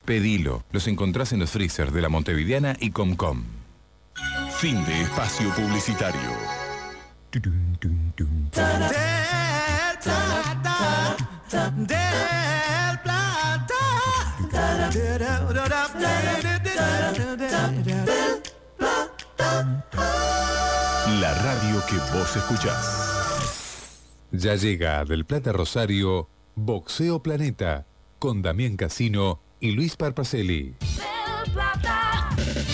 Pedilo. Los encontrás en los freezers de La Montevideana y Comcom. Fin de espacio publicitario. La radio que vos escuchás. Ya llega Del Plata Rosario, Boxeo Planeta, con Damián Casino y Luis Parpacelli. Del Plata.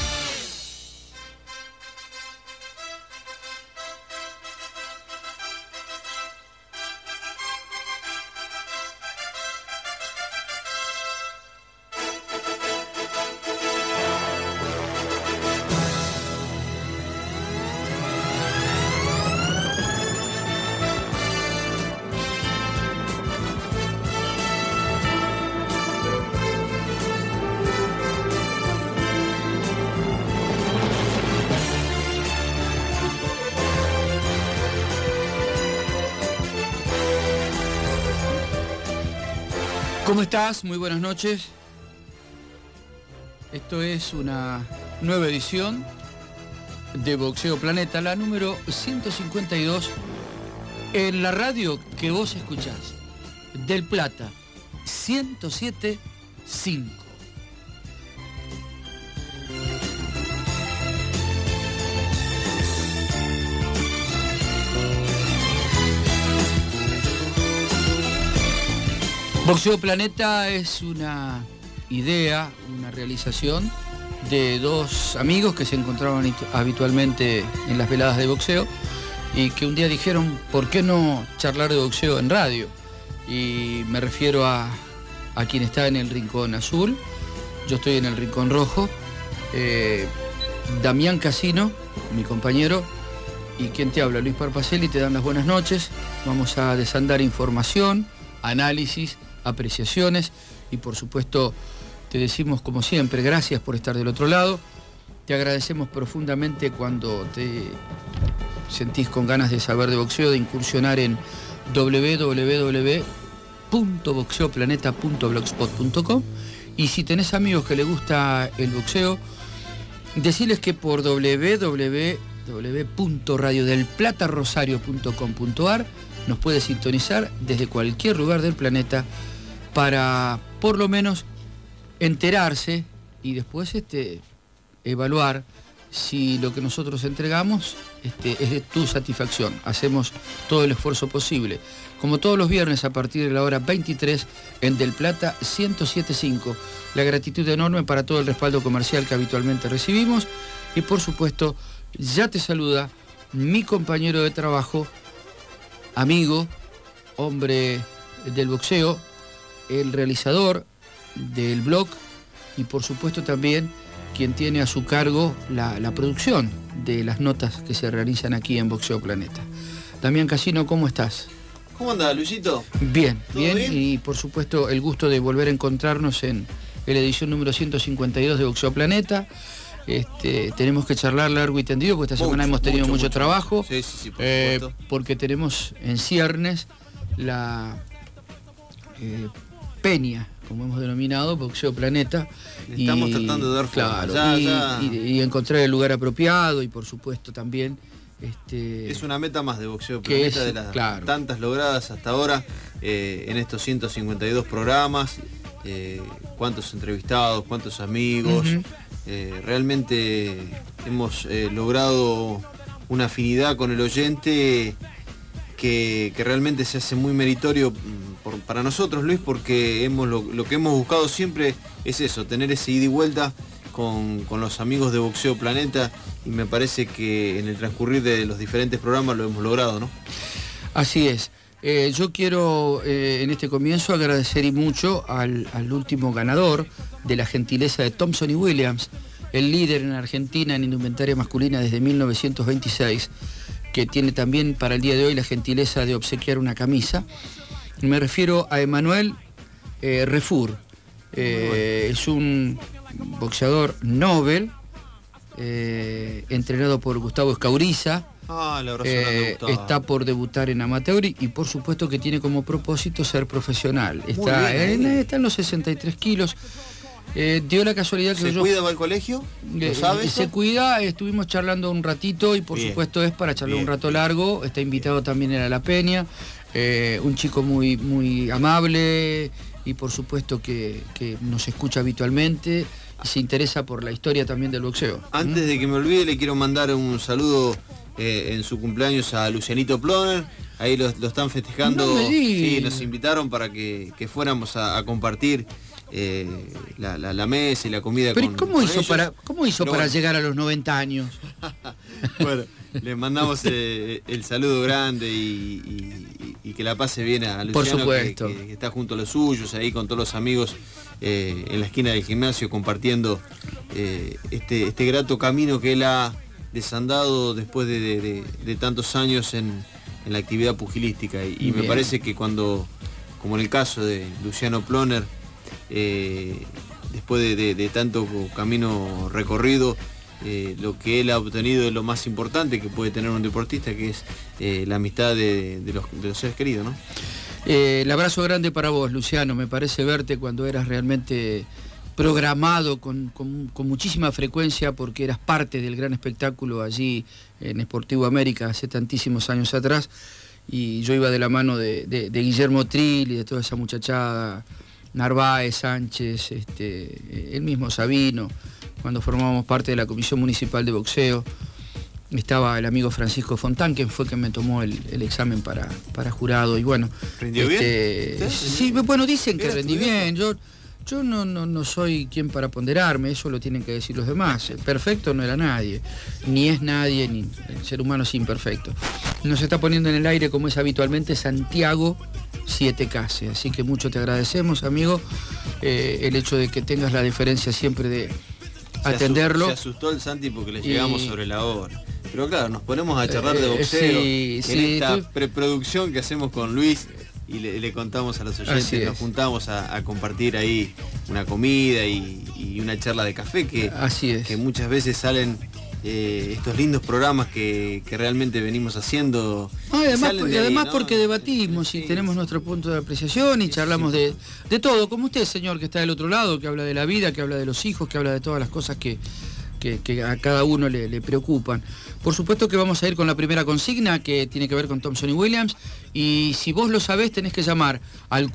¿Cómo estás? Muy buenas noches. Esto es una nueva edición de Boxeo Planeta, la número 152, en la radio que vos escuchás, Del Plata, 107.5. Boxeo Planeta es una idea, una realización de dos amigos que se encontraban habitualmente en las veladas de boxeo y que un día dijeron, ¿por qué no charlar de boxeo en radio? Y me refiero a quien está en el rincón azul, yo estoy en el rincón rojo, Damián Casino, mi compañero, y quien te habla, Luis Parpacelli, te dan las buenas noches. Vamos a desandar información, análisis, apreciaciones y por supuesto te decimos como siempre gracias por estar del otro lado. Te agradecemos profundamente cuando te sentís con ganas de saber de boxeo, de incursionar en www.boxeoplaneta.blogspot.com, y si tenés amigos que les gusta el boxeo, decirles que por www.radiodelplatarosario.com.ar nos puedes sintonizar desde cualquier lugar del planeta para por lo menos enterarse y después evaluar si lo que nosotros entregamos es de tu satisfacción. Hacemos todo el esfuerzo posible. Como todos los viernes a partir de la hora 23 en Del Plata 107.5. La gratitud enorme para todo el respaldo comercial que habitualmente recibimos y por supuesto ya te saluda mi compañero de trabajo, amigo, hombre del boxeo, el realizador del blog y por supuesto también quien tiene a su cargo la producción de las notas que se realizan aquí en Boxeo Planeta. Damián Casino, ¿cómo estás? ¿Cómo andás, Luisito? Bien, bien, y por supuesto el gusto de volver a encontrarnos en la edición número 152 de Boxeo Planeta. Tenemos que charlar largo y tendido porque esta semana hemos tenido mucho trabajo. Sí, por supuesto. Porque tenemos en ciernes la peña, como hemos denominado, Boxeo Planeta. Estamos tratando de dar forma. Claro, y encontrar el lugar apropiado y por supuesto también... es una meta más de Boxeo Planeta, de las tantas logradas hasta ahora en estos 152 programas, cuántos entrevistados, cuántos amigos. Realmente hemos logrado una afinidad con el oyente que realmente se hace muy meritorio para nosotros, Luis, porque lo que hemos buscado siempre es eso, tener ese ida y vuelta con los amigos de Boxeo Planeta, y me parece que en el transcurrir de los diferentes programas lo hemos logrado, ¿no? Así es. Yo quiero en este comienzo agradecer y mucho al último ganador de la gentileza de Thompson y Williams, el líder en Argentina en indumentaria masculina desde 1926, que tiene también para el día de hoy la gentileza de obsequiar una camisa. Me refiero a Emanuel Refur. Es un boxeador Nobel, entrenado por Gustavo Escauriza. Está por debutar en amateur y por supuesto que tiene como propósito ser profesional. Está en los 63 kilos. Dio la casualidad que ¿Se cuida, va al colegio? ¿Lo sabes? Se cuida, estuvimos charlando un ratito y por supuesto es para charlar un rato largo. Está invitado también a La Peña, un chico muy, muy amable y por supuesto que nos escucha habitualmente y se interesa por la historia también del boxeo. Antes de que me olvide, le quiero mandar un saludo en su cumpleaños a Lucianito Ploner. Ahí lo están festejando. No me sí, nos invitaron para que fuéramos a compartir la mesa y la comida. Pero ¿cómo hizo para llegar a los 90 años? Bueno, le mandamos el saludo grande y que la pase bien a Luciano. Por supuesto. Que está junto a los suyos, ahí con todos los amigos en la esquina del gimnasio, compartiendo este grato camino que él ha desandado después de tantos años en la actividad pugilística. Y me parece que cuando, como en el caso de Luciano Ploner, después de tanto camino recorrido, lo que él ha obtenido es lo más importante que puede tener un deportista, que es la amistad de los seres queridos, ¿no? El abrazo grande para vos, Luciano. Me parece verte cuando eras realmente programado con muchísima frecuencia, porque eras parte del gran espectáculo allí en Sportivo América hace tantísimos años atrás, y yo iba de la mano de Guillermo Trill y de toda esa muchachada, Narváez, Sánchez, el mismo Sabino, cuando formábamos parte de la Comisión Municipal de Boxeo. Estaba el amigo Francisco Fontán, quien fue quien me tomó el examen para jurado, y bueno. ¿Rindió bien? Sí, bueno, dicen que rendí bien. Yo no soy quien para ponderarme, eso lo tienen que decir los demás. Perfecto no era nadie, ni es nadie, ni el ser humano es imperfecto. Nos está poniendo en el aire, como es habitualmente, Santiago 7Case, así que mucho te agradecemos, amigo, el hecho de que tengas la deferencia siempre de atenderlo. Se asustó el Santi porque le llegamos sobre la hora. Pero claro, nos ponemos a charlar de boxeo en esta preproducción que hacemos con Luis. Y le contamos a los oyentes, nos juntamos a compartir ahí una comida y una charla de café, que muchas veces salen estos lindos programas que realmente venimos haciendo. Además porque debatimos y tenemos nuestro punto de apreciación y charlamos de todo, como usted, señor, que está del otro lado, que habla de la vida, que habla de los hijos, que habla de todas las cosas que a cada uno le preocupan. Por supuesto que vamos a ir con la primera consigna, que tiene que ver con Thompson y Williams, y si vos lo sabés tenés que llamar al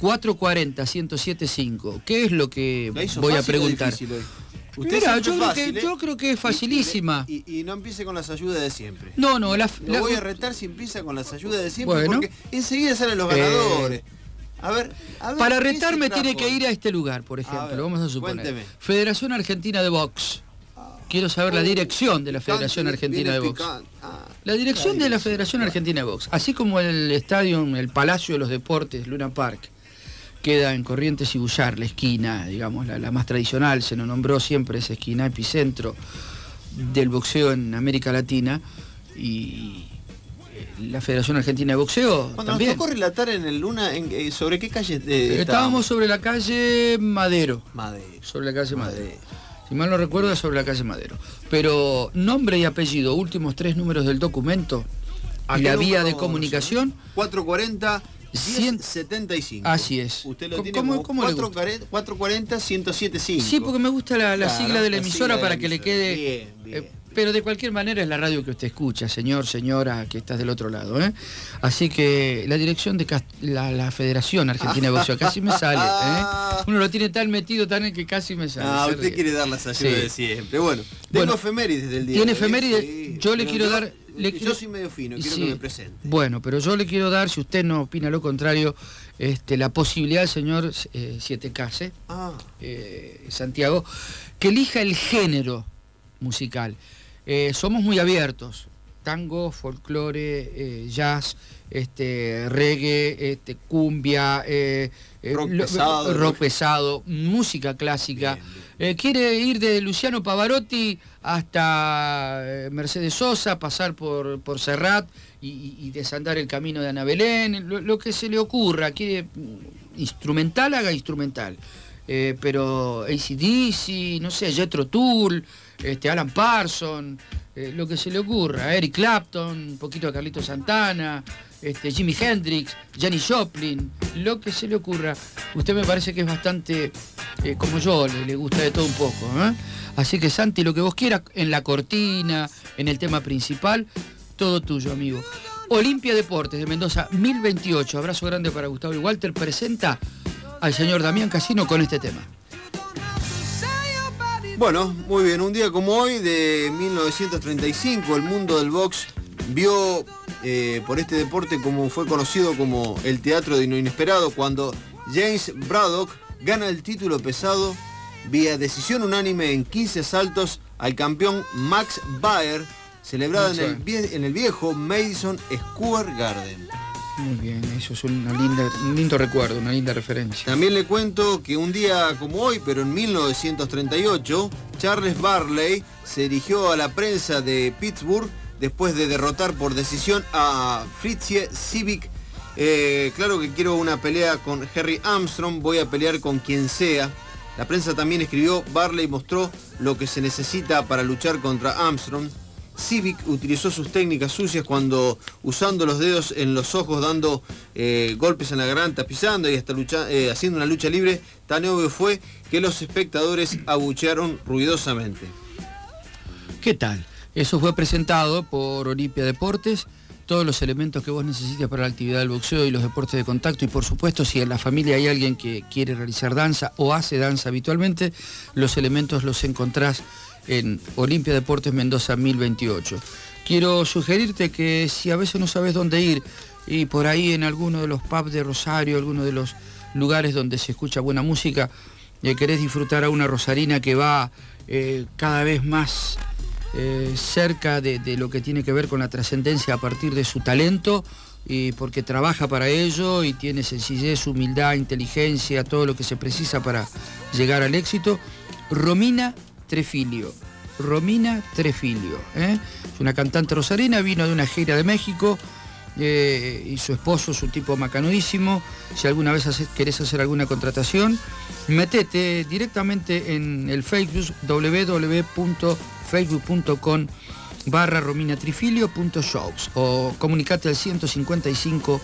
440-1075. ¿Qué es lo que voy a preguntar? Mira, yo creo que es facilísima. Y no empiece con las ayudas de siempre. No, lo voy a retar si empieza con las ayudas de siempre, bueno, porque enseguida salen los ganadores. A ver, para retarme tiene que ir a este lugar, por ejemplo, vamos a suponer. Cuénteme. Federación Argentina de Box. Quiero saber la dirección de la Federación Argentina de Box. La dirección de la Federación Argentina de Box. Así como el estadio, el Palacio de los Deportes, Luna Park, queda en Corrientes y Bullar, la esquina, digamos, la más tradicional, se nos nombró siempre esa esquina, epicentro del boxeo en América Latina, y la Federación Argentina de Boxeo cuando también. Nos tocó relatar en el Luna, ¿sobre qué calle estábamos? Sobre la calle Madero. Sobre la calle Madero. Si mal no recuerdo, sobre la calle Madero. Pero nombre y apellido, últimos 3 números del documento y la vía de comunicación. 440-1075. Así es. Usted lo tiene como 440-1075. Sí, porque me gusta la sigla de la emisora para que le quede... Bien. Pero de cualquier manera es la radio que usted escucha, señor, señora, que estás del otro lado, Así que la dirección de la Federación Argentina de Boxeo, casi me sale, Uno lo tiene tan metido tan que casi me sale. Usted quiere dar las ayudas de siempre. Bueno, tengo efemérides del día. ¿Tiene efemérides? Yo le quiero dar... Yo soy medio fino, quiero que me presente. Bueno, pero yo le quiero dar, si usted no opina lo contrario, la posibilidad del señor 7Case, Santiago, que elija el género musical. Somos muy abiertos, tango, folclore, jazz, reggae, cumbia, rock pesado, música clásica. Bien. Quiere ir de Luciano Pavarotti hasta Mercedes Sosa, pasar por Serrat y desandar el camino de Ana Belén, lo que se le ocurra. Quiere instrumental, haga instrumental. Pero AC/DC, no sé, Jethro Tull, Alan Parsons, lo que se le ocurra, Eric Clapton, un poquito de Carlito Santana, Jimi Hendrix, Janis Joplin, lo que se le ocurra. Usted me parece que es bastante como yo, le gusta de todo un poco. Así que Santi, lo que vos quieras, en la cortina, en el tema principal, todo tuyo, amigo. Olimpia Deportes de Mendoza 1028, abrazo grande para Gustavo y Walter, presenta al señor Damián Casino con este tema. Bueno, muy bien, un día como hoy de 1935, el mundo del box vio por este deporte como fue conocido como el teatro de lo inesperado, cuando James Braddock gana el título pesado vía decisión unánime en 15 asaltos al campeón Max Baer, celebrada en el viejo Madison Square Garden. Muy bien, eso es un lindo recuerdo, una linda referencia. También le cuento que un día como hoy, pero en 1938, Charles Barkley se dirigió a la prensa de Pittsburgh después de derrotar por decisión a Fritzie Civic. Claro que quiero una pelea con Harry Armstrong, voy a pelear con quien sea. La prensa también escribió, Barkley mostró lo que se necesita para luchar contra Armstrong. Civic utilizó sus técnicas sucias cuando, usando los dedos en los ojos, dando golpes en la garganta, pisando y hasta haciendo una lucha libre. Tan obvio fue que los espectadores abuchearon ruidosamente. ¿Qué tal? Eso fue presentado por Olimpia Deportes. Todos los elementos que vos necesitas para la actividad del boxeo y los deportes de contacto, y por supuesto si en la familia hay alguien que quiere realizar danza o hace danza habitualmente, los elementos los encontrás en Olimpia Deportes Mendoza 1028. Quiero sugerirte que si a veces no sabes dónde ir y por ahí en alguno de los pubs de Rosario, alguno de los lugares donde se escucha buena música, querés disfrutar a una rosarina que va cada vez más cerca de lo que tiene que ver con la trascendencia a partir de su talento, y porque trabaja para ello y tiene sencillez, humildad, inteligencia, todo lo que se precisa para llegar al éxito. Romina Trefilio, es una cantante rosarina, vino de una gira de México, y su esposo es un tipo macanudísimo. Si alguna vez querés hacer alguna contratación, metete directamente en el Facebook, www.facebook.com/rominatrifilio.shows o comunicate al 155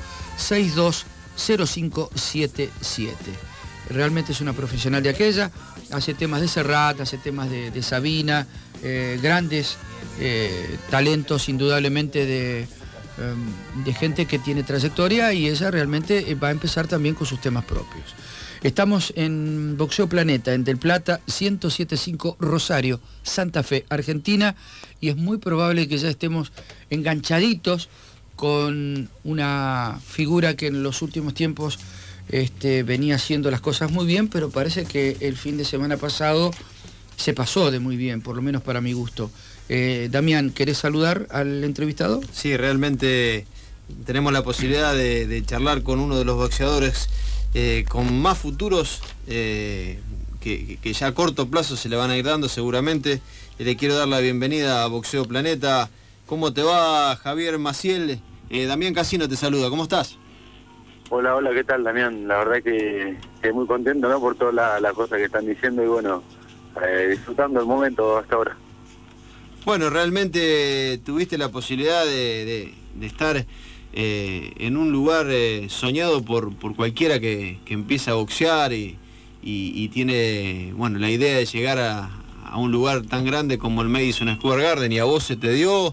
620577. Realmente es una profesional de aquella, hace temas de Serrat, hace temas de Sabina, grandes talentos indudablemente de gente que tiene trayectoria, y ella realmente va a empezar también con sus temas propios. Estamos en Boxeo Planeta, en Del Plata 1075 Rosario, Santa Fe, Argentina, y es muy probable que ya estemos enganchaditos con una figura que en los últimos tiempos venía haciendo las cosas muy bien, pero parece que el fin de semana pasado se pasó de muy bien, por lo menos para mi gusto. Damián, ¿querés saludar al entrevistado? Sí, realmente tenemos la posibilidad de charlar con uno de los boxeadores con más futuros que ya a corto plazo se le van a ir dando seguramente. Le quiero dar la bienvenida a Boxeo Planeta. ¿Cómo te va, Javier Maciel? Damián Casino te saluda, ¿cómo estás? Hola, ¿qué tal, Damián? La verdad que muy contento, ¿no?, por todas las cosas que están diciendo, y bueno, disfrutando el momento hasta ahora. Bueno, realmente tuviste la posibilidad de estar en un lugar soñado por cualquiera que empieza a boxear y tiene, bueno, la idea de llegar a un lugar tan grande como el Madison Square Garden, y a vos se te dio.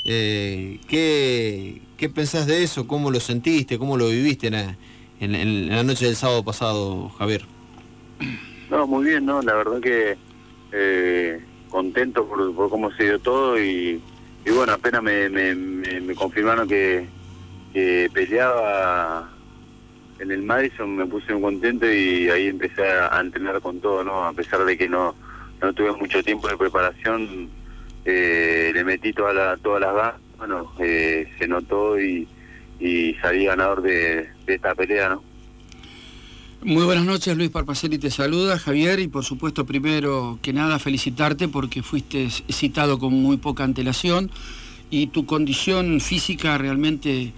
¿Qué pensás de eso? ¿Cómo lo sentiste? ¿Cómo lo viviste en la noche del sábado pasado, Javier? No, muy bien, ¿no? La verdad que contento por cómo se dio todo, y bueno, apenas me confirmaron que peleaba en el Madison, me puse muy contento, y ahí empecé a entrenar con todo, ¿no? A pesar de que no tuve mucho tiempo de preparación, le metí todas las ganas, bueno, se notó y salí ganador de esta pelea, ¿no? Muy buenas noches, Luis Parpacelli te saluda, Javier, y por supuesto, primero que nada, felicitarte porque fuiste citado con muy poca antelación, y tu condición física realmente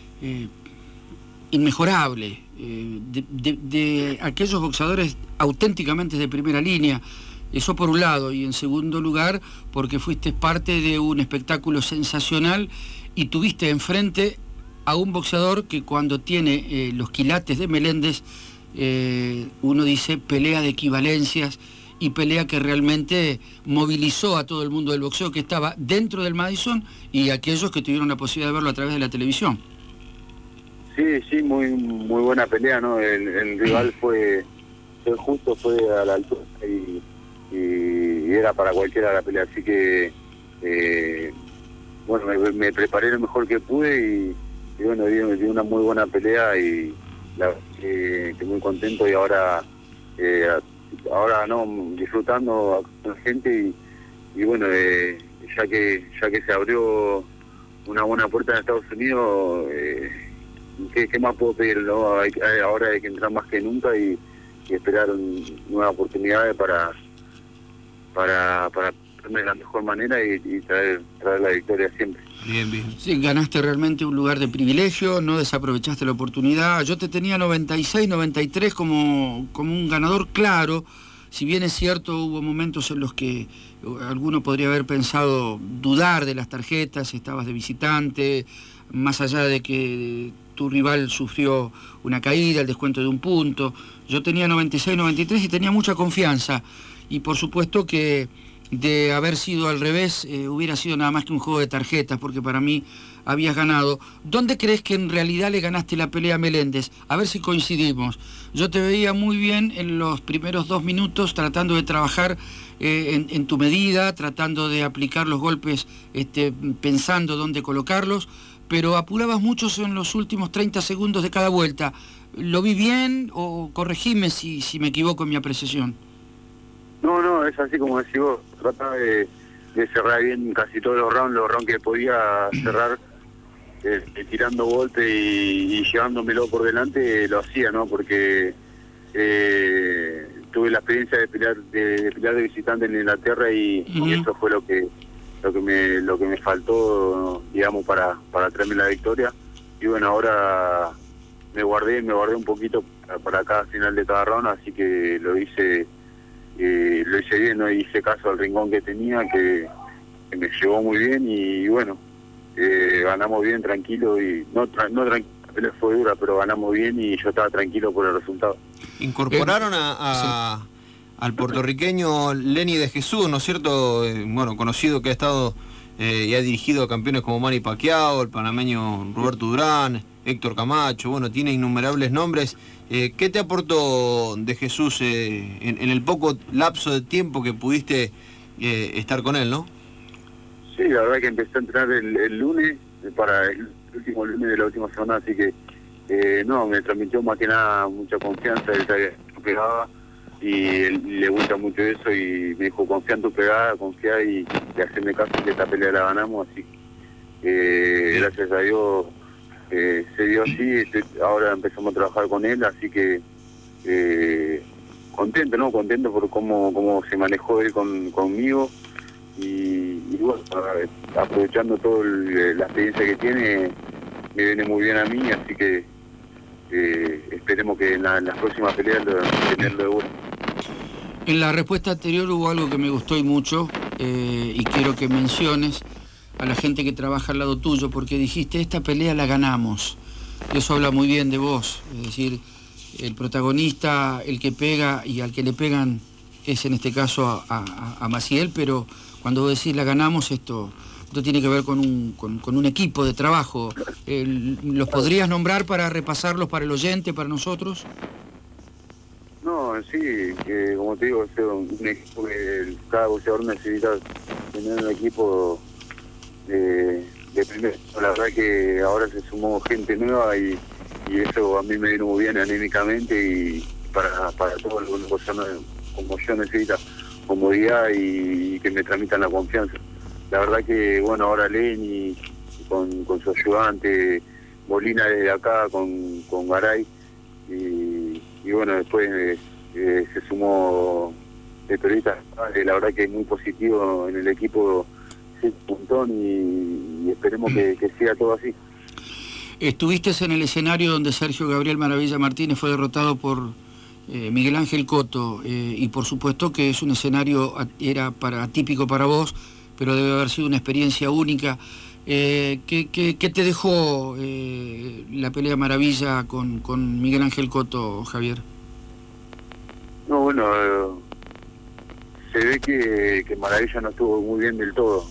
inmejorable, de aquellos boxeadores auténticamente de primera línea. Eso por un lado, y en segundo lugar porque fuiste parte de un espectáculo sensacional y tuviste enfrente a un boxeador que cuando tiene los quilates de Meléndez uno dice pelea de equivalencias y pelea que realmente movilizó a todo el mundo del boxeo que estaba dentro del Madison y aquellos que tuvieron la posibilidad de verlo a través de la televisión. Sí, muy buena pelea, ¿no? El rival fue justo, fue a la altura y era para cualquiera la pelea, así que bueno, me preparé lo mejor que pude y bueno, di una muy buena pelea y la verdad que muy contento y ahora no, disfrutando con la gente y bueno, ya que se abrió una buena puerta en Estados Unidos, ¿qué más puedo pedir, no? Ahora hay que entrar más que nunca y esperar nuevas oportunidades para de la mejor manera y traer la victoria siempre. Bien. Sí, ganaste realmente un lugar de privilegio, no desaprovechaste la oportunidad. Yo te tenía 96, 93 como un ganador claro. Si bien es cierto, hubo momentos en los que alguno podría haber pensado dudar de las tarjetas, estabas de visitante, más allá de que tu rival sufrió una caída, el descuento de un punto. Yo tenía 96, 93 y tenía mucha confianza. Y por supuesto que de haber sido al revés, hubiera sido nada más que un juego de tarjetas, porque para mí habías ganado. ¿Dónde crees que en realidad le ganaste la pelea a Meléndez? A ver si coincidimos. Yo te veía muy bien en los primeros 2 minutos tratando de trabajar en tu medida, tratando de aplicar los golpes, pensando dónde colocarlos, pero apurabas mucho en los últimos 30 segundos de cada vuelta. ¿Lo vi bien o corregime si me equivoco en mi apreciación? No, es así como decís vos, trataba de cerrar bien casi todos los rounds que podía cerrar, tirando golpes y llevándomelo por delante, lo hacía, ¿no? Porque tuve la experiencia de pelear de visitante en Inglaterra y eso fue lo que me faltó, digamos, para traerme la victoria. Y bueno, ahora me guardé un poquito para cada final de cada round, así que lo hice bien, no hice caso al rincón que tenía, que me llevó muy bien y bueno, ganamos bien, tranquilo y no tranquilo, la pelea fue dura, pero ganamos bien y yo estaba tranquilo por el resultado. Incorporaron al puertorriqueño Lenny de Jesús, ¿no es cierto? Bueno, conocido que ha estado y ha dirigido a campeones como Manny Pacquiao, el panameño Roberto Durán, Héctor Camacho, bueno, tiene innumerables nombres. ¿Qué te aportó de Jesús en el poco lapso de tiempo que pudiste estar con él, no? Sí, la verdad que empecé a entrenar el lunes, para el último lunes de la última semana, así que me transmitió más que nada mucha confianza, él sabía que pegaba y le gusta mucho eso y me dijo, confía en tu pegada, confía y hacerme caso que esta pelea la ganamos, así que gracias a Dios se dio así, ahora empezamos a trabajar con él, así que contento por cómo se manejó él conmigo y bueno, aprovechando toda la experiencia que tiene, me viene muy bien a mí, así que esperemos que en las próximas peleas tenerlo de vuelta. En la respuesta anterior hubo algo que me gustó y mucho, y quiero que menciones a la gente que trabaja al lado tuyo, porque dijiste, esta pelea la ganamos. Eso habla muy bien de vos, es decir, el protagonista, el que pega y al que le pegan es en este caso a Maciel, pero cuando vos decís la ganamos, esto tiene que ver con un equipo de trabajo. ¿Los podrías nombrar para repasarlos para el oyente, para nosotros? No, sí, como te digo, es un equipo que cada boxeador necesita tener un equipo de primero. La verdad que ahora se sumó gente nueva y eso a mí me vino muy bien anímicamente y para todos los boxeadores como yo necesita comodidad y que me transmitan la confianza. La verdad que, bueno, ahora Lenny con su ayudante, Molina desde acá, con Garay, y bueno, después se sumó de periodistas. La verdad que es muy positivo en el equipo, un montón y esperemos que siga todo así. Estuviste en el escenario donde Sergio Gabriel Maravilla Martínez fue derrotado por Miguel Ángel Cotto, y por supuesto que es un escenario, era atípico para vos, pero debe haber sido una experiencia única. ¿Qué te dejó la pelea Maravilla con Miguel Ángel Cotto, Javier? bueno, se ve que Maravilla no estuvo muy bien del todo,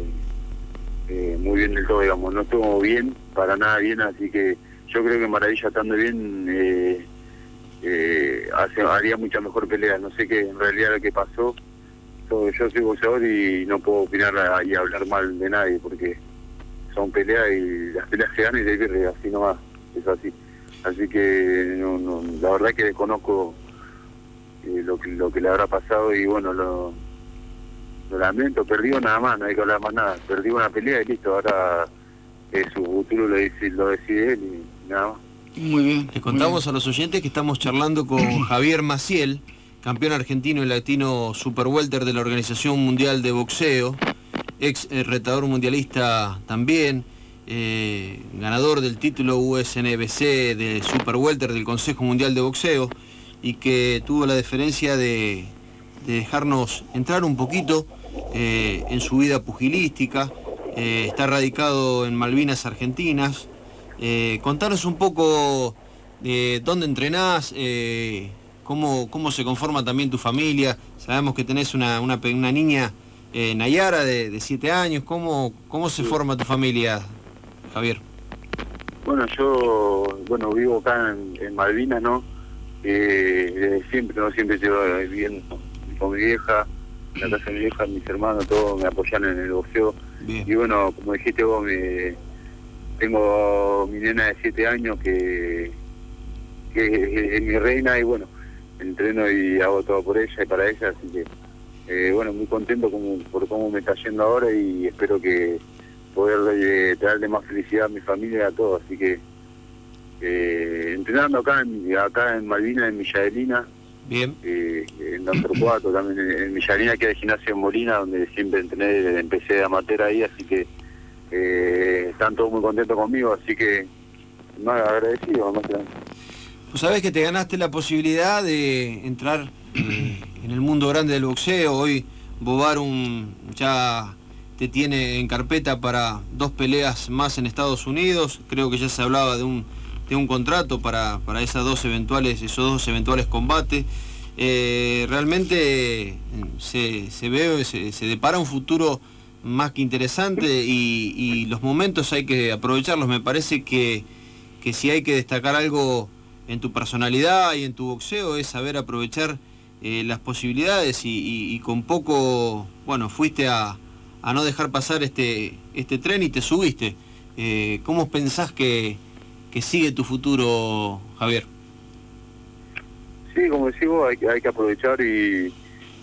digamos, no estuvo bien, para nada bien, así que yo creo que Maravilla estando bien haría mucha mejor pelea. No sé qué en realidad lo que pasó. Yo soy boxeador y no puedo opinar y hablar mal de nadie, porque son peleas y las peleas se ganan y se pierden, así nomás, es así. Así que no, la verdad que desconozco lo que le habrá pasado, y bueno, lo lamento. Perdió nada más, no hay que hablar más nada. Perdió una pelea y listo, ahora su futuro lo decide él y nada más. Muy bien. Le contamos a los oyentes que estamos charlando con Javier Maciel, campeón argentino y latino super welter de la Organización Mundial de Boxeo, ex retador mundialista también, ganador del título USNBC de super welter del Consejo Mundial de Boxeo, y que tuvo la deferencia de dejarnos entrar un poquito en su vida pugilística. Está radicado en Malvinas Argentinas. Contanos un poco dónde entrenás, cómo se conforma también tu familia. Sabemos que tenés una niña, Nayara, de 7 años. ¿Cómo se forma tu familia, Javier? Bueno, yo vivo acá en Malvinas, ¿no? Desde siempre, ¿no? Siempre llevo viviendo con mi vieja, en la casa de mi vieja, mis hermanos, todos me apoyan en el boxeo. Bien. Y bueno, como dijiste vos, tengo mi nena de 7 años que es mi reina, y bueno, entreno y hago todo por ella y para ella, así que bueno, muy contento por cómo me está yendo ahora, y espero que poder traerle más felicidad a mi familia y a todos. Así que entrenando acá en Malvinas, en Villadelina. Bien. En Torcuato también, en Villadelina, que es el gimnasio en Molina, donde siempre empecé de amateur ahí, así que están todos muy contentos conmigo, así que más agradecido, más grande. Pues sabés que te ganaste la posibilidad de entrar en el mundo grande del boxeo. Hoy Bobarum ya te tiene en carpeta para 2 peleas más en Estados Unidos. Creo que ya se hablaba de un contrato para esos dos eventuales combates. Realmente se depara un futuro más que interesante, y los momentos hay que aprovecharlos. Me parece que si hay que destacar algo en tu personalidad y en tu boxeo, es saber aprovechar las posibilidades, y con poco, bueno, fuiste a no dejar pasar este tren y te subiste. ¿Cómo pensás que sigue tu futuro, Javier? Sí, como decís vos, hay que aprovechar, y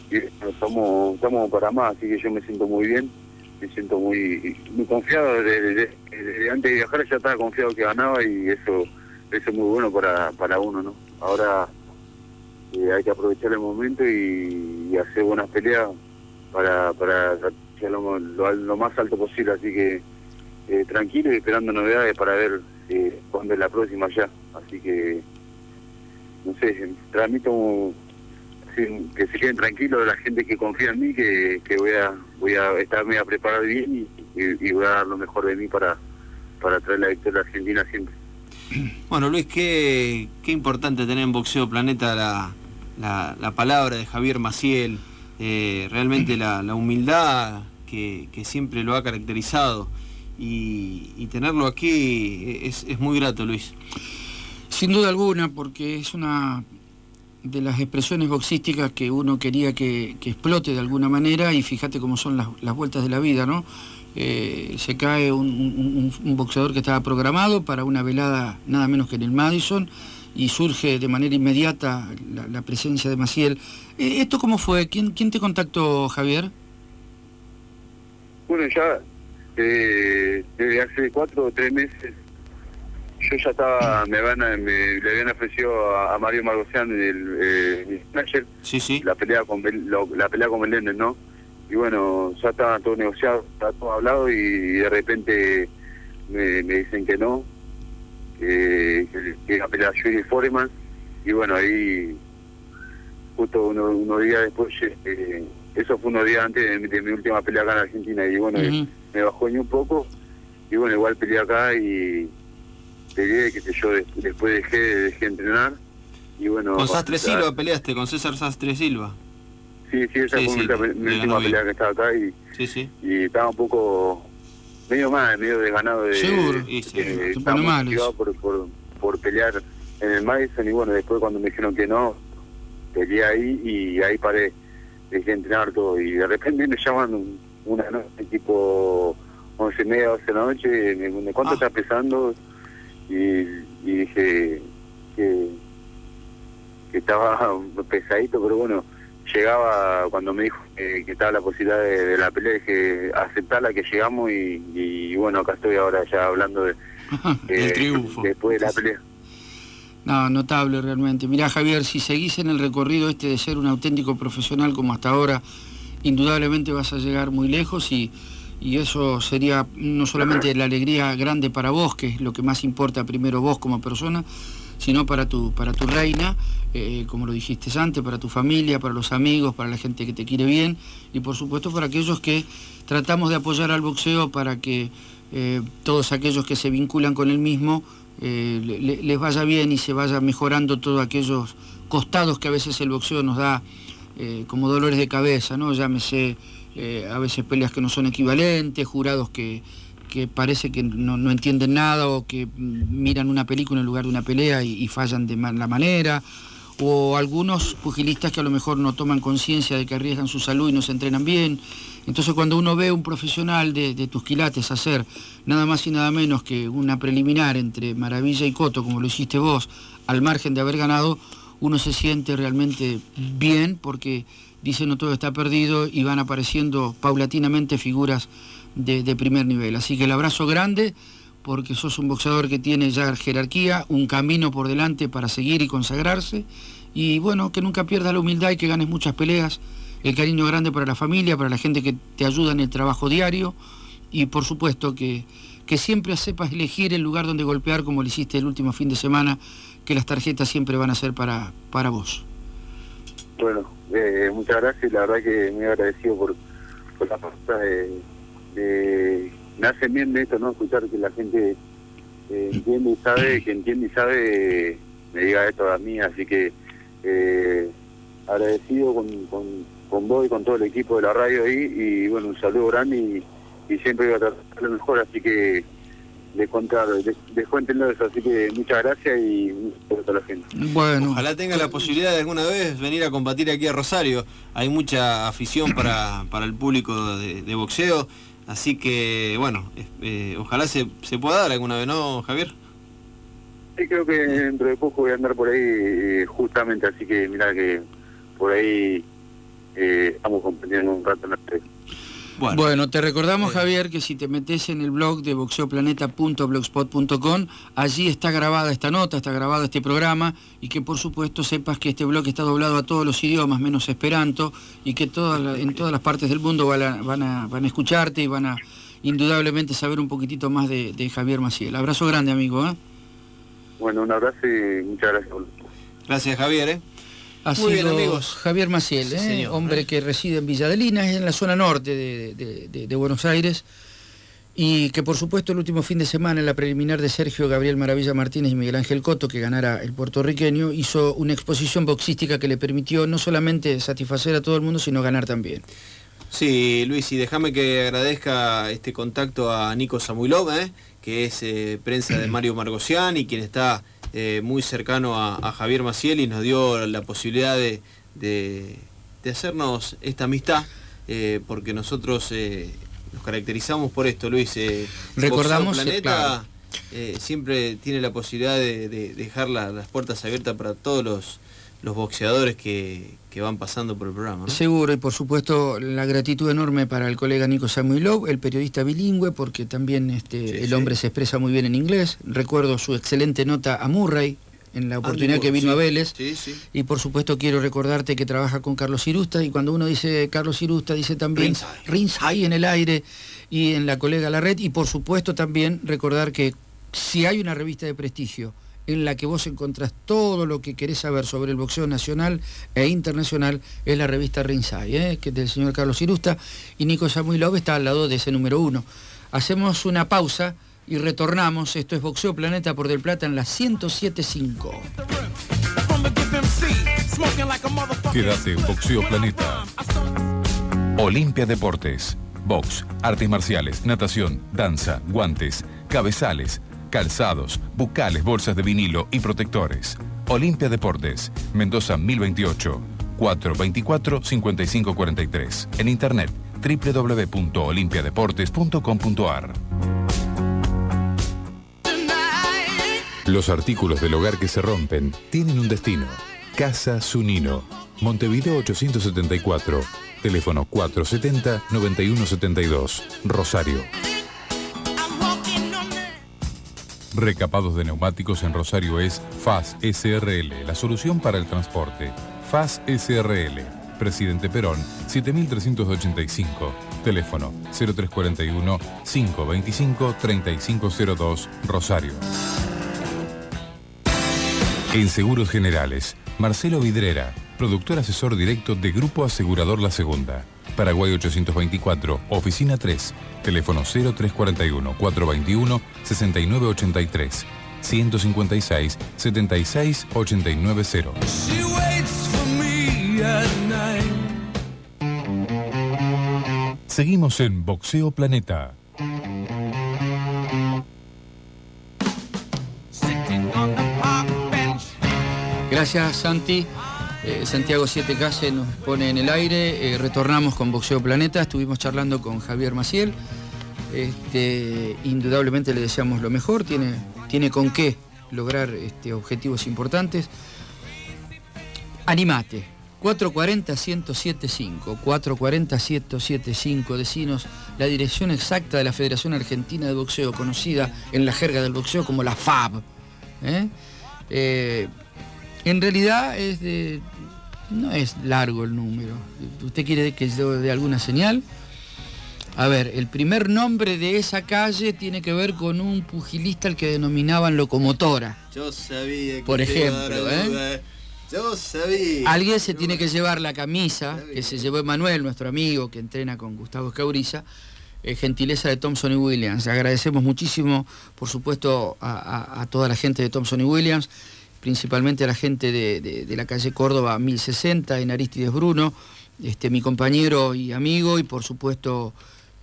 estamos para más, así que yo me siento muy bien, me siento muy confiado. Desde antes de viajar ya estaba confiado que ganaba, y eso es muy bueno para uno, ¿no? Ahora hay que aprovechar el momento y hacer buenas peleas para llegar lo más alto posible, así que tranquilo y esperando novedades para ver cuándo es la próxima ya. Así que no sé, transmito que se queden tranquilos la gente que confía en mí, que voy a estarme a preparar bien y voy a dar lo mejor de mí para traer la victoria a Argentina siempre. Bueno, Luis, qué importante tener en Boxeo Planeta la palabra de Javier Maciel, realmente la humildad que siempre lo ha caracterizado, y tenerlo aquí es muy grato, Luis. Sin duda alguna, porque es una de las expresiones boxísticas que uno quería que explote de alguna manera, y fíjate cómo son las vueltas de la vida, ¿no? Se cae un boxeador que estaba programado para una velada nada menos que en el Madison, y surge de manera inmediata la presencia de Maciel. ¿Esto cómo fue? ¿Quién te contactó, Javier? Bueno, ya desde hace 4 o 3 meses yo ya estaba, le habían ofrecido a Mario Margocián el Snatcher, sí. la pelea con Meléndez, ¿no? Y bueno, ya estaba todo negociado, estaba todo hablado, y de repente me dicen que no, que la pelea Yuri Foreman, y bueno, ahí justo unos días después, eso fue unos días antes de mi última pelea acá en Argentina, y bueno, me bajó un poco, y bueno, igual peleé acá y peleé, qué sé yo, después dejé de entrenar, bueno... Con Sastre Silva peleaste, con César Sastre Silva. Sí, esa fue mi última pelea que estaba acá y estaba un poco medio desganado de... Seguro, estaba motivado por pelear en el Madison y bueno, después cuando me dijeron que no, peleé ahí y ahí paré, dejé de entrenar todo y de repente me llaman una noche tipo 11:30, 12 de la noche, me preguntan ¿cuánto estás pesando? Y dije que estaba pesadito, pero bueno, llegaba cuando me dijo que estaba la posibilidad de la pelea, dije aceptarla, que llegamos y bueno, acá estoy ahora ya hablando de el triunfo después de la pelea. No, notable realmente. Mirá, Javier, si seguís en el recorrido de ser un auténtico profesional como hasta ahora, indudablemente vas a llegar muy lejos y eso sería no solamente la alegría grande para vos, que es lo que más importa primero vos como persona, sino para tu reina, como lo dijiste antes, para tu familia, para los amigos, para la gente que te quiere bien y por supuesto para aquellos que tratamos de apoyar al boxeo para que todos aquellos que se vinculan con el mismo les vaya bien y se vaya mejorando todos aquellos costados que a veces el boxeo nos da como dolores de cabeza, ¿no? Llámese a veces peleas que no son equivalentes, jurados que parece que no entienden nada o que miran una película en lugar de una pelea y fallan de la manera, o algunos pugilistas que a lo mejor no toman conciencia de que arriesgan su salud y no se entrenan bien. Entonces cuando uno ve a un profesional de tus quilates hacer nada más y nada menos que una preliminar entre Maravilla y Cotto, como lo hiciste vos, al margen de haber ganado, uno se siente realmente bien porque dice no todo está perdido y van apareciendo paulatinamente figuras de primer nivel. Así que el abrazo grande porque sos un boxeador que tiene ya jerarquía, un camino por delante para seguir y consagrarse y bueno, que nunca pierdas la humildad y que ganes muchas peleas, el cariño grande para la familia, para la gente que te ayuda en el trabajo diario y por supuesto que siempre sepas elegir el lugar donde golpear como lo hiciste el último fin de semana, que las tarjetas siempre van a ser para vos. Bueno, muchas gracias, la verdad que muy agradecido por la pregunta me hace bien de esto, ¿no? Escuchar que la gente entiende y sabe, me diga esto a mí, así que agradecido con vos y con todo el equipo de la radio ahí, y bueno, un saludo grande y siempre voy a tratar lo mejor, así que dejó entender eso, así que muchas gracias y por toda la gente. Bueno, ojalá tenga la posibilidad de alguna vez venir a combatir aquí a Rosario. Hay mucha afición para el público de boxeo, así que bueno, ojalá se pueda dar alguna vez, ¿no, Javier? Sí, creo que dentro de poco voy a andar por ahí justamente, así que mirá que por ahí estamos compartiendo un rato en la tele. Bueno, te recordamos, Javier, que si te metes en el blog de boxeoplaneta.blogspot.com, allí está grabada esta nota, está grabado este programa, y que por supuesto sepas que este blog está doblado a todos los idiomas, menos Esperanto, y que en todas las partes del mundo van a escucharte y van a indudablemente saber un poquitito más de Javier Maciel. Abrazo grande, amigo. Bueno, un abrazo y muchas gracias. Gracias, Javier. Ha Muy sido bien, amigos. Javier Maciel, sí, señor, hombre que reside en Villa Adelina, es en la zona norte de Buenos Aires, y que por supuesto el último fin de semana en la preliminar de Sergio Gabriel Maravilla Martínez y Miguel Ángel Cotto, que ganara el puertorriqueño, hizo una exposición boxística que le permitió no solamente satisfacer a todo el mundo, sino ganar también. Sí, Luis, y déjame que agradezca este contacto a Nico Samuilov, que es prensa de Mario Margosian y quien está muy cercano a Javier Maciel y nos dio la posibilidad de hacernos esta amistad, porque nosotros nos caracterizamos por esto, Luis. Recordamos Planeta, claro. Siempre tiene la posibilidad de dejar las puertas abiertas para todos los boxeadores que van pasando por el programa, ¿no? Seguro, y por supuesto la gratitud enorme para el colega Nico Samuilov, el periodista bilingüe, porque también el hombre se expresa muy bien en inglés. Recuerdo su excelente nota a Murray en la oportunidad que vino a Vélez. Y por supuesto quiero recordarte que trabaja con Carlos Irusta, y cuando uno dice Carlos Irusta dice también Ringside en el aire y en la colega Larret, y por supuesto también recordar que si hay una revista de prestigio en la que vos encontrás todo lo que querés saber sobre el boxeo nacional e internacional, es la revista Ringside, que es del señor Carlos Irusta, y Nico Samuilov está al lado de ese número 1. Hacemos una pausa y retornamos. Esto es Boxeo Planeta por Del Plata en la 107.5. Quédate en Boxeo Planeta. Olimpia Deportes. Box, artes marciales, natación, danza, guantes, cabezales, calzados, bucales, bolsas de vinilo y protectores. Olimpia Deportes, Mendoza 1028, 424-5543. En internet, www.olimpiadeportes.com.ar. Los artículos del hogar que se rompen tienen un destino. Casa Zunino, Montevideo 874, teléfono 470-9172, Rosario. Recapados de neumáticos en Rosario es FAS SRL, la solución para el transporte. FAS SRL, Presidente Perón, 7385, teléfono 0341-525-3502, Rosario. En Seguros Generales, Marcelo Vidrera, productor asesor directo de Grupo Asegurador La Segunda. Paraguay 824, Oficina 3, teléfono 0341-421-6983, 156-76-890. Seguimos en Boxeo Planeta. Gracias, Santi. Santiago 7 Calle nos pone en el aire. Retornamos con Boxeo Planeta. Estuvimos charlando con Javier Maciel. Indudablemente le deseamos lo mejor. Tiene con qué lograr objetivos importantes. Animate. 440-1075. 440-1075. Decinos la dirección exacta de la Federación Argentina de Boxeo, conocida en la jerga del boxeo como la FAB. En realidad no es largo el número. ¿Usted quiere que yo dé alguna señal? A ver, el primer nombre de esa calle tiene que ver con un pugilista al que denominaban locomotora. Yo sabía que por ejemplo, Yo sabía. Alguien se tiene que llevar la camisa que se llevó Emanuel, nuestro amigo que entrena con Gustavo Escauriza, gentileza de Thompson y Williams. Agradecemos muchísimo, por supuesto, a toda la gente de Thompson y Williams, principalmente a la gente de la calle Córdoba 1060 en Arístides Bruno, mi compañero y amigo, y por supuesto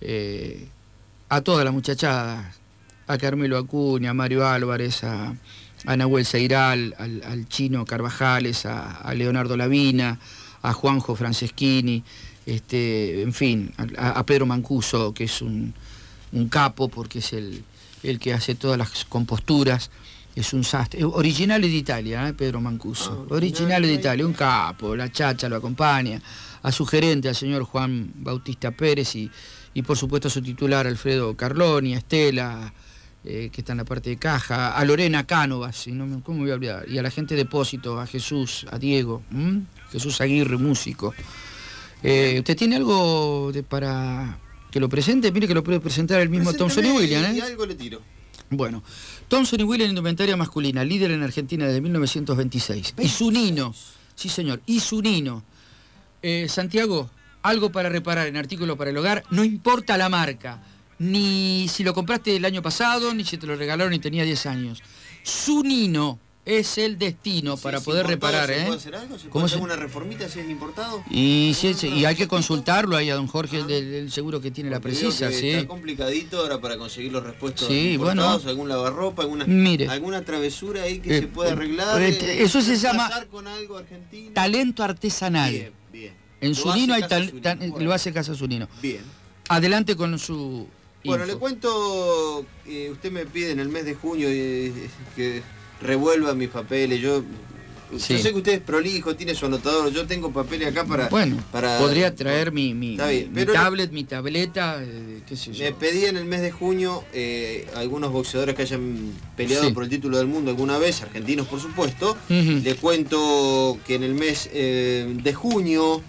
a toda la muchachada, a Carmelo Acuña, a Mario Álvarez, a Nahuel Seiral, al Chino Carvajales, a Leonardo Lavina, a Juanjo Franceschini, en fin, a Pedro Mancuso, que es un capo porque es el que hace todas las composturas. Es un sastre, originale d'Italia, Pedro Mancuso, originale d'Italia, un capo, la Chacha lo acompaña, a su gerente, al señor Juan Bautista Pérez y por supuesto a su titular Alfredo Carloni, a Estela, que está en la parte de caja, a Lorena Cánovas, ¿cómo me voy a olvidar? Y a la gente de Depósito, a Jesús, a Diego, Jesús Aguirre, músico. ¿Usted tiene algo para que lo presente? Mire que lo puede presentar el mismo Thompson y Williams, Y algo le tiro. Bueno, Thompson y Williams, indumentaria masculina, líder en Argentina desde 1926. Y Zunino, sí señor, y Zunino. Santiago, algo para reparar en artículo para el hogar, no importa la marca, ni si lo compraste el año pasado, ni si te lo regalaron y tenía 10 años. Zunino es el destino para poder reparar. ¿Se puede hacer algo? ¿Se puede hacer una reformita si es importado? Y hay que consultarlo ahí a don Jorge, del seguro que tiene la Precisa. Sí. Está complicadito ahora para conseguir los repuestos importados, algún lavarropa, alguna travesura ahí que se pueda arreglar. Eso se llama con algo argentino. Talento artesanal. Bien. En Zunino lo hace Casa Zunino. Bien. Adelante con su Bueno, le cuento, usted me pide en el mes de junio que revuelva mis papeles. Yo sé que usted es prolijo, tiene su anotador. Yo tengo papeles acá para... Bueno, podría traer mi tablet, mi tableta, qué sé yo. Me pedí en el mes de junio algunos boxeadores que hayan peleado por el título del mundo alguna vez, argentinos por supuesto. Le cuento que en el mes de junio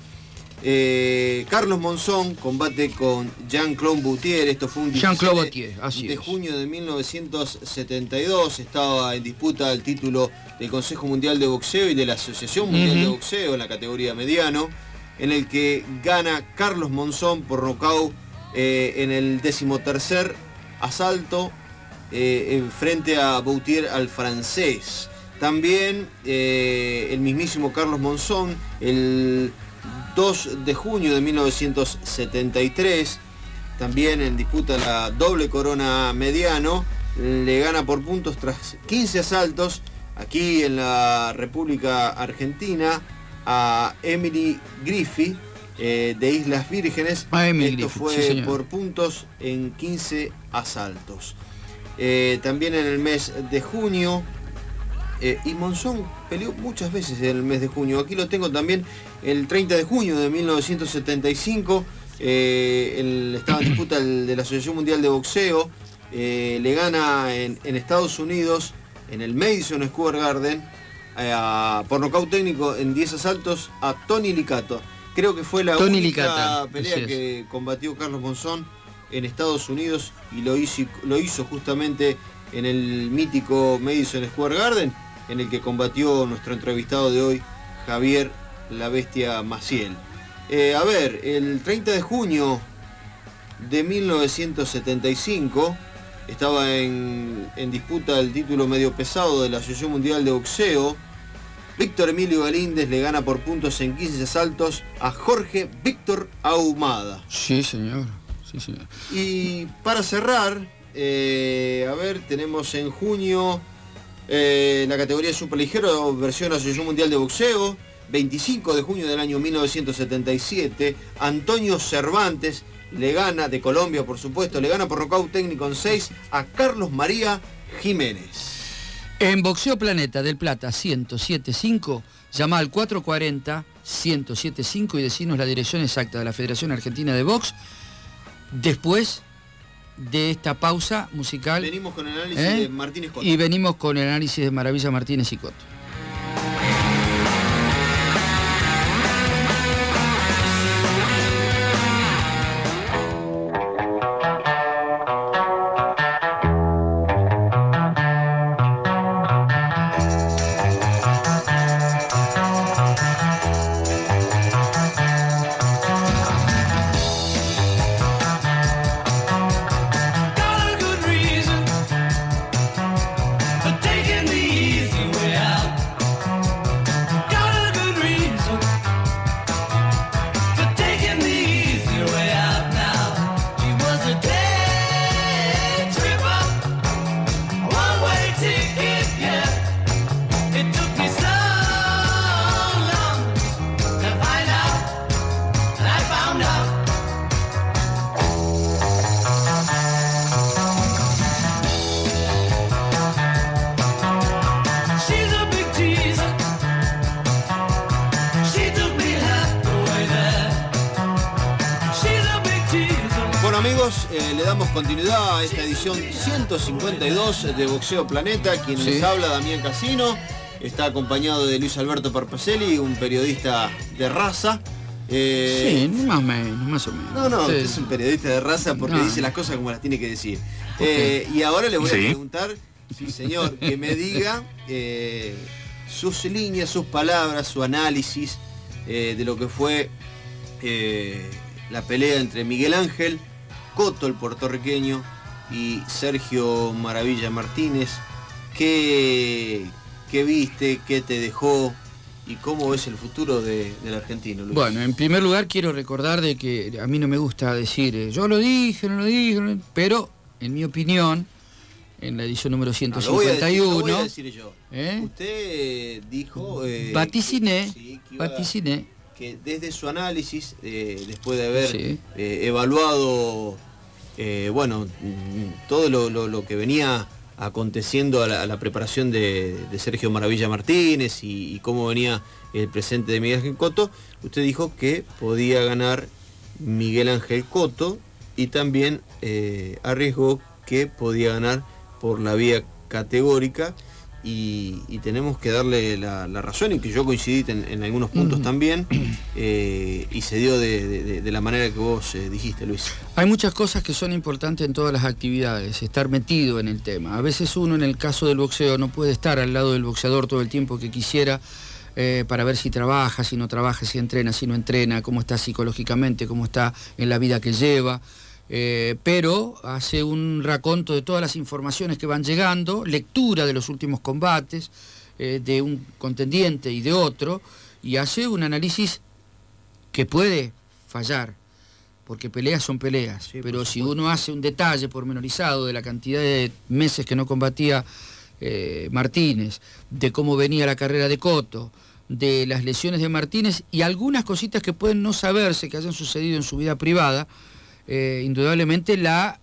Carlos Monzón combate con Jean-Claude Boutier. Esto fue un 17 de junio de 1972. Estaba en disputa el título del Consejo Mundial de Boxeo y de la Asociación Mundial de Boxeo en la categoría mediano, en el que gana Carlos Monzón por nocaut en el 13º asalto frente a Boutier, al francés. También el mismísimo Carlos Monzón, el 2 de junio de 1973, también en disputa la doble corona mediano, le gana por puntos tras 15 asaltos aquí en la República Argentina a Emily Griffith de Islas Vírgenes. Esto fue sí, por puntos en 15 asaltos. También en el mes de junio, y Monzón peleó muchas veces en el mes de junio. Aquí lo tengo también, el 30 de junio de 1975, estaba en disputa el de la Asociación Mundial de Boxeo, le gana en Estados Unidos, en el Madison Square Garden, por nocaut técnico en 10 asaltos a Tony Licata. Creo que fue la única pelea que combatió Carlos Monzón en Estados Unidos, y lo hizo justamente en el mítico Madison Square Garden, en el que combatió nuestro entrevistado de hoy, Javier La Bestia Maciel. El 30 de junio de 1975 estaba en disputa el título medio pesado de la Asociación Mundial de Boxeo. Víctor Emilio Galíndez le gana por puntos en 15 asaltos a Jorge Víctor Ahumada. Sí, señor. Sí, señor. Y para cerrar, tenemos en junio la categoría superligero, versión Asociación Mundial de Boxeo. 25 de junio del año 1977, Antonio Cervantes le gana, de Colombia por supuesto, le gana por nocaut técnico en 6 a Carlos María Jiménez. En Boxeo Planeta del Plata 107.5, llama al 440-1075 y decinos la dirección exacta de la Federación Argentina de Box. Después de esta pausa musical, venimos con el análisis de Martínez Cotto. Y venimos con el análisis de Maravilla Martínez y Cotto. Le damos continuidad a esta edición 152 de Boxeo Planeta. Quien les habla, Damián Casino. Está acompañado de Luis Alberto Parpacelli, un periodista de raza. Sí, más o menos. No, usted es un periodista de raza porque dice las cosas como las tiene que decir. Y ahora le voy a preguntar, sí señor, que me diga sus líneas, sus palabras, su análisis de lo que fue la pelea entre Miguel Ángel Cotto, el puertorriqueño, y Sergio Maravilla Martínez. ¿Qué viste? ¿Qué te dejó? ¿Y cómo ves el futuro del argentino, Luis? Bueno, en primer lugar quiero recordar de que a mí no me gusta decir yo lo dije, no lo dije, pero en mi opinión, en la edición número 151... Lo voy a decir yo. Usted dijo... vaticiné que desde su análisis, después de haber evaluado todo lo que venía aconteciendo a la preparación de Sergio Maravilla Martínez y cómo venía el presente de Miguel Ángel Cotto, usted dijo que podía ganar Miguel Ángel Cotto, y también arriesgó que podía ganar por la vía categórica, y tenemos que darle la razón, y que yo coincidí en algunos puntos también, y se dio de la manera que vos dijiste, Luis. Hay muchas cosas que son importantes en todas las actividades, estar metido en el tema. A veces uno, en el caso del boxeo, no puede estar al lado del boxeador todo el tiempo que quisiera, para ver si trabaja, si no trabaja, si entrena, si no entrena, cómo está psicológicamente, cómo está en la vida que lleva. Pero hace un raconto de todas las informaciones que van llegando, lectura de los últimos combates, de un contendiente y de otro, y hace un análisis que puede fallar, porque peleas son peleas, sí, pero si uno hace un detalle pormenorizado de la cantidad de meses que no combatía Martínez, de cómo venía la carrera de Cotto, de las lesiones de Martínez y algunas cositas que pueden no saberse, que hayan sucedido en su vida privada, indudablemente la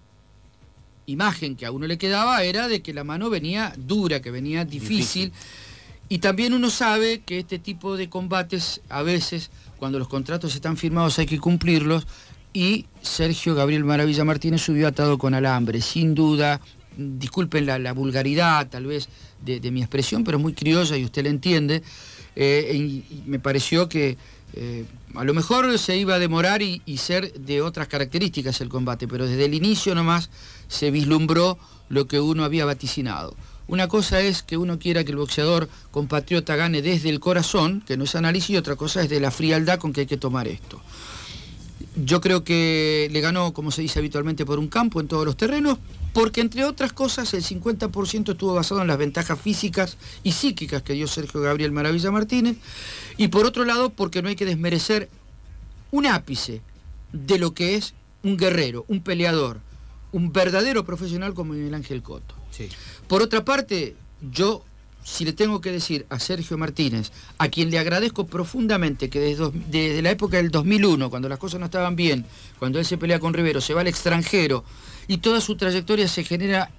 imagen que a uno le quedaba era de que la mano venía dura, que venía difícil. Y también uno sabe que este tipo de combates, a veces, cuando los contratos están firmados hay que cumplirlos, y Sergio Gabriel Maravilla Martínez subió atado con alambre, sin duda. Disculpen la vulgaridad tal vez de mi expresión, pero es muy criolla y usted la entiende, y me pareció que a lo mejor se iba a demorar y ser de otras características el combate, pero desde el inicio nomás se vislumbró lo que uno había vaticinado. Una cosa es que uno quiera que el boxeador compatriota gane desde el corazón, que no es análisis, y otra cosa es de la frialdad con que hay que tomar esto. Yo creo que le ganó, como se dice habitualmente, por un campo en todos los terrenos, porque entre otras cosas el 50% estuvo basado en las ventajas físicas y psíquicas que dio Sergio Gabriel Maravilla Martínez, y por otro lado porque no hay que desmerecer un ápice de lo que es un guerrero, un peleador, un verdadero profesional como Miguel Ángel Cotto. Sí. Por otra parte, yo, si le tengo que decir a Sergio Martínez, a quien le agradezco profundamente que desde la época del 2001, cuando las cosas no estaban bien, cuando él se pelea con Rivero, se va al extranjero y toda su trayectoria se genera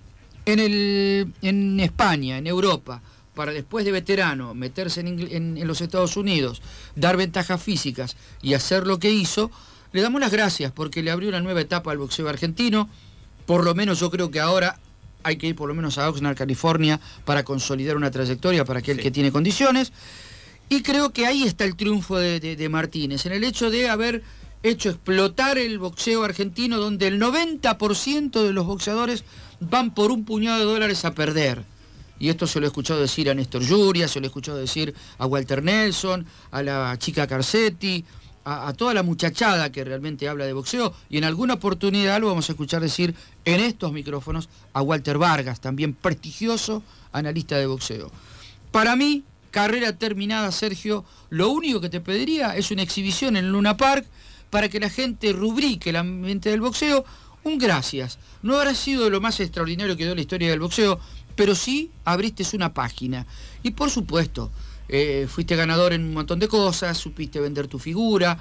en España, en Europa, para después de veterano meterse en los Estados Unidos, dar ventajas físicas y hacer lo que hizo, le damos las gracias porque le abrió una nueva etapa al boxeo argentino. Por lo menos yo creo que ahora hay que ir por lo menos a Oxnard, California, para consolidar una trayectoria para aquel que tiene condiciones. Y creo que ahí está el triunfo de Martínez, en el hecho de haber hecho explotar el boxeo argentino, donde el 90% de los boxeadores van por un puñado de dólares a perder. Y esto se lo he escuchado decir a Néstor Yuria, se lo he escuchado decir a Walter Nelson, a la chica Carcetti, a toda la muchachada que realmente habla de boxeo, y en alguna oportunidad lo vamos a escuchar decir en estos micrófonos a Walter Vargas, también prestigioso analista de boxeo. Para mí, carrera terminada, Sergio. Lo único que te pediría es una exhibición en Luna Park para que la gente rubrique el ambiente del boxeo. Un gracias. No habrá sido lo más extraordinario que dio la historia del boxeo, pero sí abriste una página. Y por supuesto, fuiste ganador en un montón de cosas, supiste vender tu figura,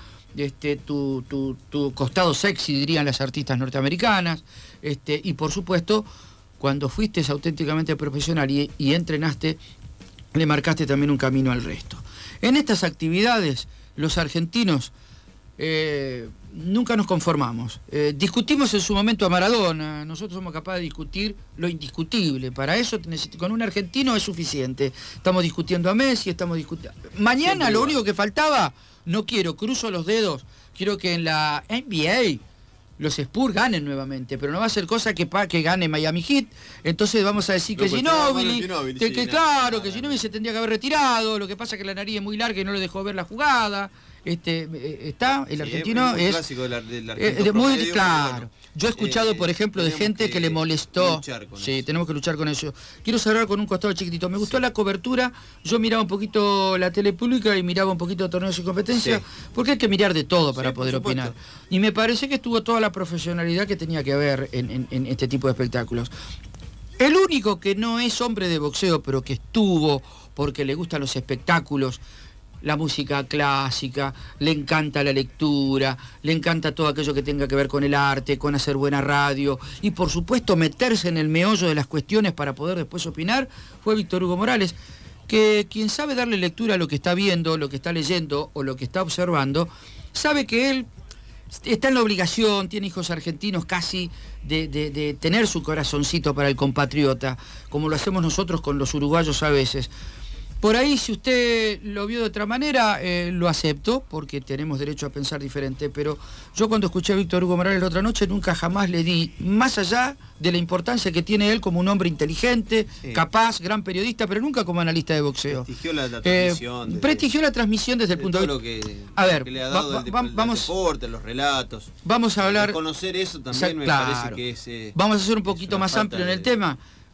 tu costado sexy, dirían las artistas norteamericanas, y por supuesto, cuando fuiste auténticamente profesional y entrenaste, le marcaste también un camino al resto. En estas actividades, los argentinos nunca nos conformamos. Discutimos en su momento a Maradona, nosotros somos capaces de discutir lo indiscutible. Para eso, con un argentino es suficiente. Estamos discutiendo a Messi, estamos discutiendo... Mañana lo único que faltaba, no quiero, cruzo los dedos, quiero que en la NBA los Spurs ganen nuevamente, pero no va a ser cosa que gane Miami Heat. Entonces vamos a decir que Ginóbili, claro, que Ginóbili se tendría que haber retirado, lo que pasa es que la nariz es muy larga y no le dejó ver la jugada. Está el argentino es clásico del argentino muy claro. Yo he escuchado por ejemplo de gente que le molestó. Sí, tenemos que luchar con eso. Quiero cerrar con un costado chiquitito. Me gustó la cobertura. Yo miraba un poquito la tele pública y miraba un poquito de torneos y competencias, porque hay que mirar de todo para poder opinar. Y me parece que estuvo toda la profesionalidad que tenía que haber en este tipo de espectáculos. El único que no es hombre de boxeo, pero que estuvo porque le gustan los espectáculos, la música clásica, le encanta la lectura, le encanta todo aquello que tenga que ver con el arte, con hacer buena radio y por supuesto meterse en el meollo de las cuestiones para poder después opinar, fue Víctor Hugo Morales, que quien sabe darle lectura a lo que está viendo, lo que está leyendo o lo que está observando, sabe que él está en la obligación, tiene hijos argentinos casi, de tener su corazoncito para el compatriota, como lo hacemos nosotros con los uruguayos a veces. Por ahí, si usted lo vio de otra manera, lo acepto, porque tenemos derecho a pensar diferente, pero yo cuando escuché a Víctor Hugo Morales la otra noche, nunca jamás le di, más allá de la importancia que tiene él como un hombre inteligente, capaz, gran periodista, pero nunca como analista de boxeo. Prestigió la transmisión. Prestigió la transmisión desde el punto de vista... A ver, que le ha dado el deporte, los relatos. Vamos a hablar... Conocer eso también me parece que es... Vamos a hacer un poquito más amplio en el tema.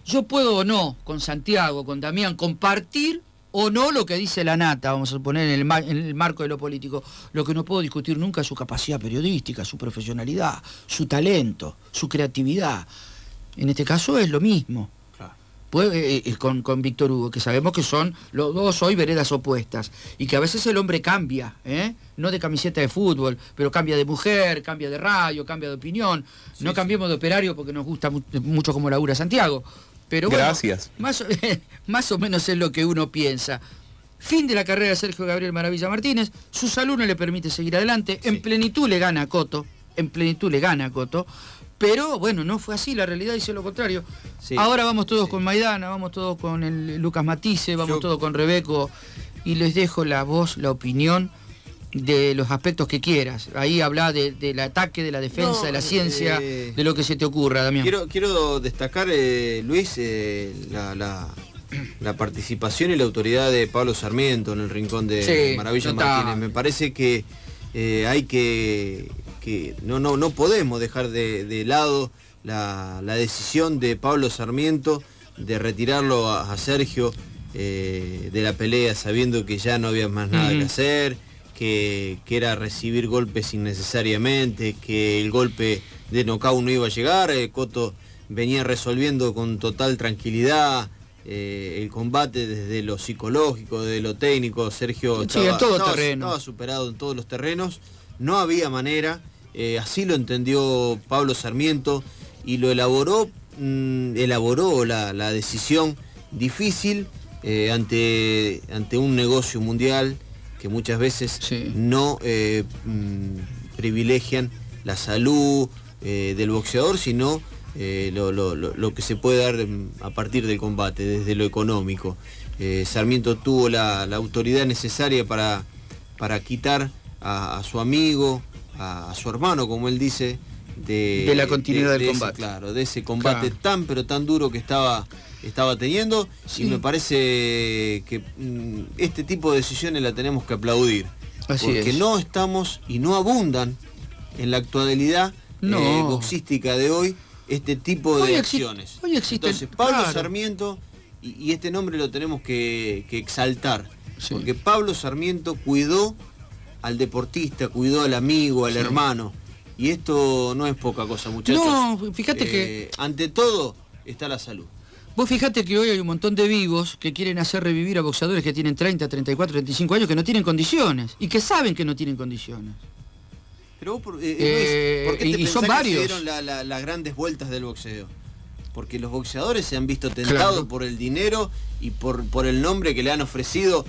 yo puedo o no, con Santiago, con Damián, compartir o no lo que dice la nata, vamos a poner en el marco de lo político. Lo que no puedo discutir nunca es su capacidad periodística, su profesionalidad, su talento, su creatividad. En este caso es lo mismo. Pues, con Víctor Hugo, que sabemos que son los dos hoy veredas opuestas, y que a veces el hombre cambia, no de camiseta de fútbol, pero cambia de mujer, cambia de radio, cambia de opinión. Sí, no cambiemos de operario porque nos gusta mucho como labura Santiago. Pero bueno, gracias. Más o menos es lo que uno piensa. Fin de la carrera de Sergio Gabriel Maravilla Martínez, su salud no le permite seguir adelante, en plenitud le gana a Coto, pero bueno, no fue así, la realidad dice lo contrario. Sí. Ahora vamos todos con Maidana, vamos todos con el Lucas Matisse, vamos todos con Rebeco, y les dejo la voz, la opinión de los aspectos que quieras. Ahí habla del ataque, de la defensa, de la ciencia, de lo que se te ocurra, Damián. Quiero destacar, Luis, la participación y la autoridad de Pablo Sarmiento en el rincón de Maravilla Martínez. Me parece que hay que no podemos dejar de lado la decisión de Pablo Sarmiento de retirarlo a Sergio de la pelea, sabiendo que ya no había más nada que hacer, que era recibir golpes innecesariamente, que el golpe de nocaut no iba a llegar. Coto venía resolviendo con total tranquilidad el combate desde lo psicológico, desde lo técnico. Sergio estaba superado en todos los terrenos, no había manera, así lo entendió Pablo Sarmiento y lo elaboró la decisión difícil ante un negocio mundial que muchas veces no privilegian la salud del boxeador, sino lo que se puede dar a partir del combate, desde lo económico. Sarmiento tuvo la autoridad necesaria para quitar a su amigo, a su hermano, como él dice, de la continuidad del combate. Claro, de ese combate tan duro que estaba teniendo, y me parece que este tipo de decisiones la tenemos que aplaudir. Porque no estamos y no abundan en la actualidad boxística de hoy este tipo de acciones. Hoy existen. Entonces, Pablo Sarmiento, y este nombre lo tenemos que exaltar, porque Pablo Sarmiento cuidó al deportista, cuidó al amigo, al hermano, y esto no es poca cosa, muchachos. No, fíjate que ante todo está la salud. Vos fijate que hoy hay un montón de vivos que quieren hacer revivir a boxeadores que tienen 30, 34, 35 años, que no tienen condiciones, y que saben que no tienen condiciones. Pero vos, ¿por qué te pensás son varios que se dieron las grandes vueltas del boxeo? Porque los boxeadores se han visto tentados por el dinero y por el nombre que le han ofrecido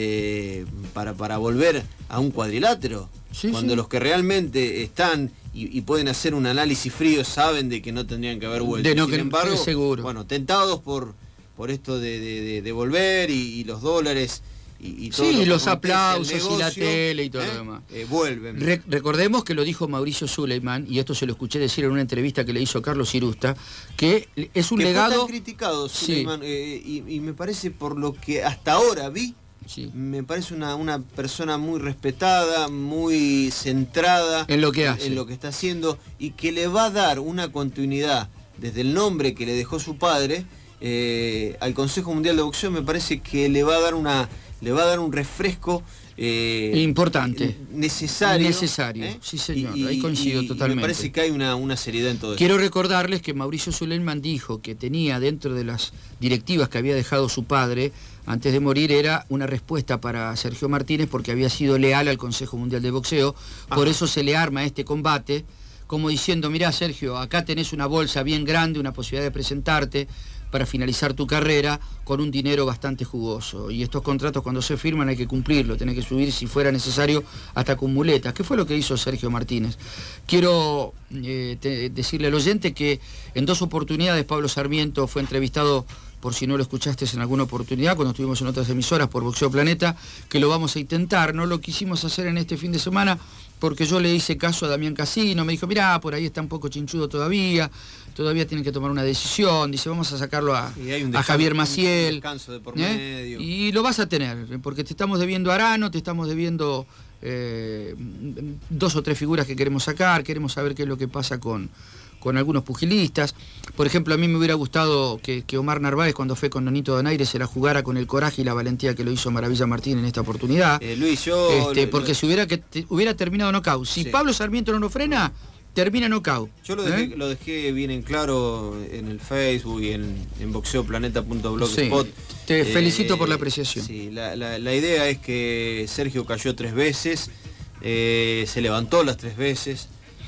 para volver a un cuadrilátero. Cuando los que realmente están y pueden hacer un análisis frío saben de que no tendrían que haber vuelto. Sin embargo, seguro. Bueno, tentados por esto de volver y los dólares y todo los aplausos negocio, y la tele y todo lo demás. Vuelven. Recordemos que lo dijo Mauricio Suleiman, y esto se lo escuché decir en una entrevista que le hizo Carlos Cirusta, que es un legado... Fue tan criticado, Suleiman, y me parece, por lo que hasta ahora vi, me parece una persona muy respetada, muy centrada en lo que hace, en lo que está haciendo, y que le va a dar una continuidad desde el nombre que le dejó su padre al Consejo Mundial de Boxeo. Me parece que le va a dar un refresco importante, necesario. Sí, señor, ahí coincido totalmente. Me parece que hay una seriedad en todo Quiero recordarles que Mauricio Suleiman dijo que tenía dentro de las directivas que había dejado su padre antes de morir, era una respuesta para Sergio Martínez, porque había sido leal al Consejo Mundial de Boxeo. Por eso se le arma este combate, como diciendo: mirá, Sergio, acá tenés una bolsa bien grande, una posibilidad de presentarte para finalizar tu carrera con un dinero bastante jugoso. Y estos contratos, cuando se firman, hay que cumplirlo, tenés que subir, si fuera necesario, hasta con muletas. ¿Qué fue lo que hizo Sergio Martínez? Quiero decirle al oyente que en 2 oportunidades Pablo Sarmiento fue entrevistado, por si no lo escuchaste en alguna oportunidad, cuando estuvimos en otras emisoras por Boxeo Planeta, que lo vamos a intentar. No lo quisimos hacer en este fin de semana porque yo le hice caso a Damián Casino, me dijo: mirá, por ahí está un poco chinchudo todavía tienen que tomar una decisión. Dice: vamos a sacarlo a Javier Maciel, de por medio. Y lo vas a tener, porque te estamos debiendo a Arano, te estamos debiendo 2 o 3 figuras que queremos sacar, queremos saber qué es lo que pasa con con algunos pugilistas. Por ejemplo, a mí me hubiera gustado que Omar Narváez, cuando fue con Nonito Donaire, se la jugara con el coraje y la valentía que lo hizo Maravilla Martín en esta oportunidad. Luis, porque si hubiera terminado knockout. Si Pablo Sarmiento no lo frena, termina knockout. Yo lo dejé bien en claro en el Facebook y en boxeoplaneta.blogspot. Sí, te felicito por la apreciación. Sí, la idea es que Sergio cayó 3 veces, se levantó las 3 veces,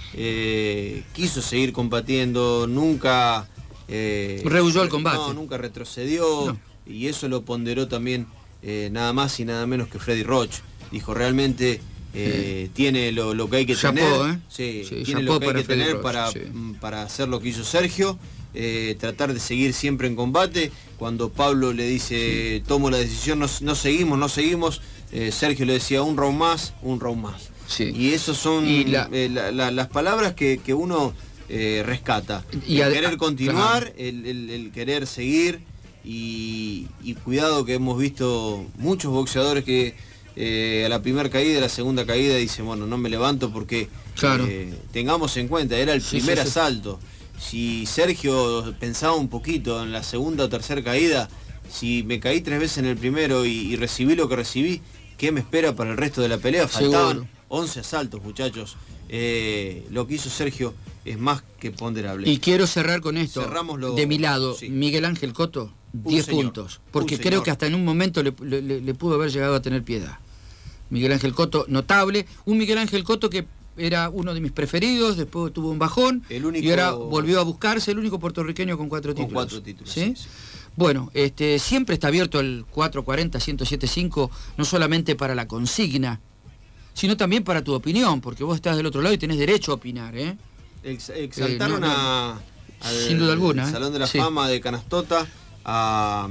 quiso seguir combatiendo, nunca... rehuyó el combate. No, nunca retrocedió, no. Y eso lo ponderó también nada más y nada menos que Freddy Roach. Dijo, realmente... tiene lo que hay que tener, tiene lo que hay que tener para hacer lo que hizo Sergio, tratar de seguir siempre en combate. Cuando Pablo le dice, tomo la decisión, no seguimos, Sergio le decía, un round más. Sí. Y esos son las palabras que uno rescata. El querer continuar, el querer seguir, y cuidado que hemos visto muchos boxeadores que a la primera caída, a la segunda caída dicen, bueno, no me levanto porque tengamos en cuenta, era el primer asalto. Si Sergio pensaba un poquito en la segunda o tercera caída, si me caí 3 veces en el primero y recibí lo que recibí, ¿qué me espera para el resto de la pelea? Faltaban 11 asaltos, muchachos. Lo que hizo Sergio es más que ponderable. Y quiero cerrar con esto. De mi lado, Miguel Ángel Cotto, 10 puntos. Porque creo que hasta en un momento le pudo haber llegado a tener piedad. Miguel Ángel Cotto, notable. Un Miguel Ángel Cotto que era uno de mis preferidos, después tuvo un bajón y ahora volvió a buscarse, el único puertorriqueño con 4 títulos. Con 4 títulos, ¿sí? Bueno, siempre está abierto el 440-1075, no solamente para la consigna, sino también para tu opinión, porque vos estás del otro lado y tenés derecho a opinar, Exaltaron sin duda alguna, al Salón de la Fama de Canastota, a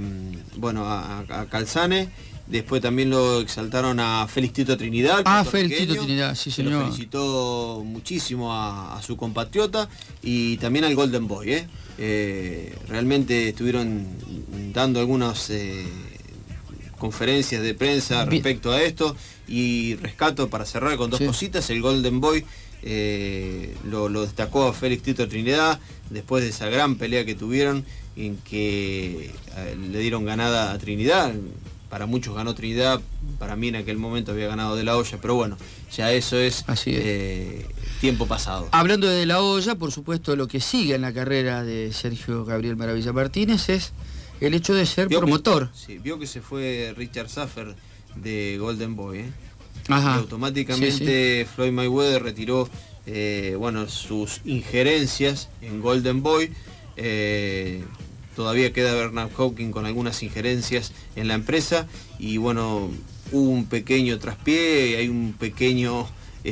Calzane. Después también lo exaltaron a Félix Tito Trinidad. Félix Tito Trinidad, sí señor. Lo felicitó muchísimo a su compatriota y también al Golden Boy. Realmente estuvieron dando algunas conferencias de prensa respecto a esto, y rescato para cerrar con 2 cositas. El Golden Boy lo destacó a Félix Tito Trinidad después de esa gran pelea que tuvieron, en que le dieron ganada a Trinidad. Para muchos ganó Trinidad, para mí en aquel momento había ganado De La Hoya, pero bueno, ya eso es tiempo pasado. Hablando de De La Hoya, por supuesto, lo que sigue en la carrera de Sergio Gabriel Maravilla Martínez es el hecho de ser promotor. Vio que se fue Richard Saffer de Golden Boy, Ajá. Y automáticamente Floyd Mayweather retiró sus injerencias en Golden Boy. Todavía queda Bernard Hopkins con algunas injerencias en la empresa, y bueno, hubo un pequeño traspié, hay un pequeño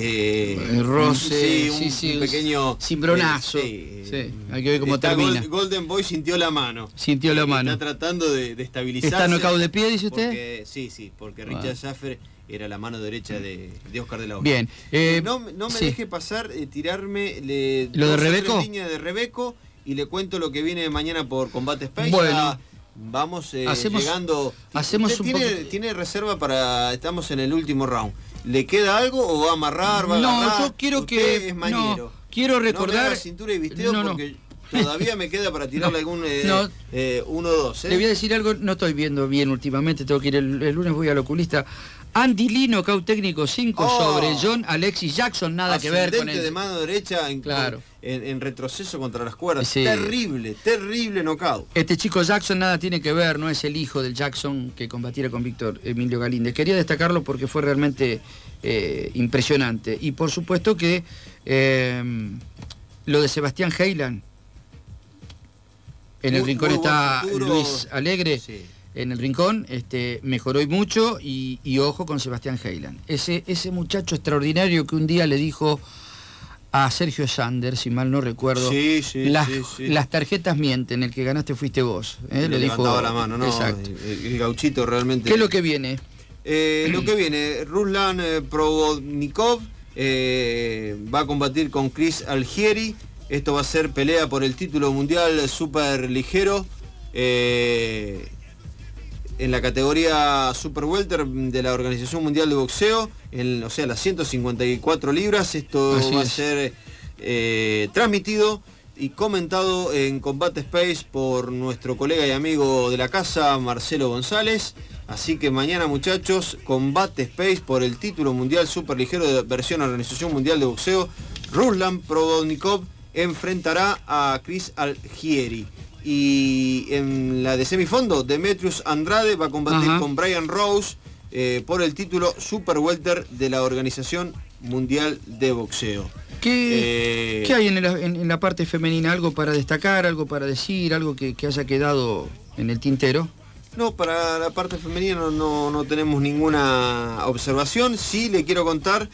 roce, un pequeño cimbronazo. Hay que ver cómo termina. Golden Boy sintió la mano. Está tratando de estabilizarse. ¿Está knockout de pie, dice usted? Porque Richard Saffer era la mano derecha de Oscar de la Hoya. Bien. No me deje pasar, tirarme lo de Rebeco. Línea de Rebeco, y le cuento lo que viene mañana por Combate Space. Bueno, vamos llegando. ¿Tiene reserva para... Estamos en el último round. ¿Le queda algo o va a amarrar? ¿Va a agarrar? Yo quiero Usted es mañero. No, quiero recordar... No me haga cintura y visteo porque todavía me queda para tirarle algún 1 o 2. Le voy a decir algo, no estoy viendo bien últimamente, tengo que ir el lunes, voy al oculista. Andy Lee, knockout técnico 5 sobre John Alexis Jackson, nada que ver con el de mano derecha en retroceso contra las cuerdas. Terrible knockout. Este chico Jackson nada tiene que ver, no es el hijo del Jackson que combatiera con Víctor Emilio Galíndez. Quería destacarlo porque fue realmente impresionante. Y por supuesto que lo de Sebastián Heyland, en el rincón está Luis Alegre. En el rincón, mejoró y mucho, y ojo con Sebastián Heyland. Ese muchacho extraordinario que un día le dijo a Sergio Sander, si mal no recuerdo, las tarjetas mienten, el que ganaste fuiste vos. Le dijo la mano, ¿no? Exacto. El gauchito realmente... ¿Qué es lo que viene? Lo que viene, Ruslan Provodnikov va a combatir con Chris Algieri. Esto va a ser pelea por el título mundial super ligero. En la categoría Super Welter de la Organización Mundial de Boxeo, las 154 libras. Esto va a ser transmitido y comentado en Combate Space por nuestro colega y amigo de la casa, Marcelo González. Así que mañana, muchachos, Combate Space por el título mundial superligero de versión Organización Mundial de Boxeo. Ruslan Provodnikov enfrentará a Chris Algieri. Y en la de semifondo, Demetrius Andrade va a combatir con Brian Rose por el título Super Welter de la Organización Mundial de Boxeo. ¿Qué hay en la parte femenina? ¿Algo para destacar, algo para decir, algo que haya quedado en el tintero? No, para la parte femenina no tenemos ninguna observación. Sí le quiero contar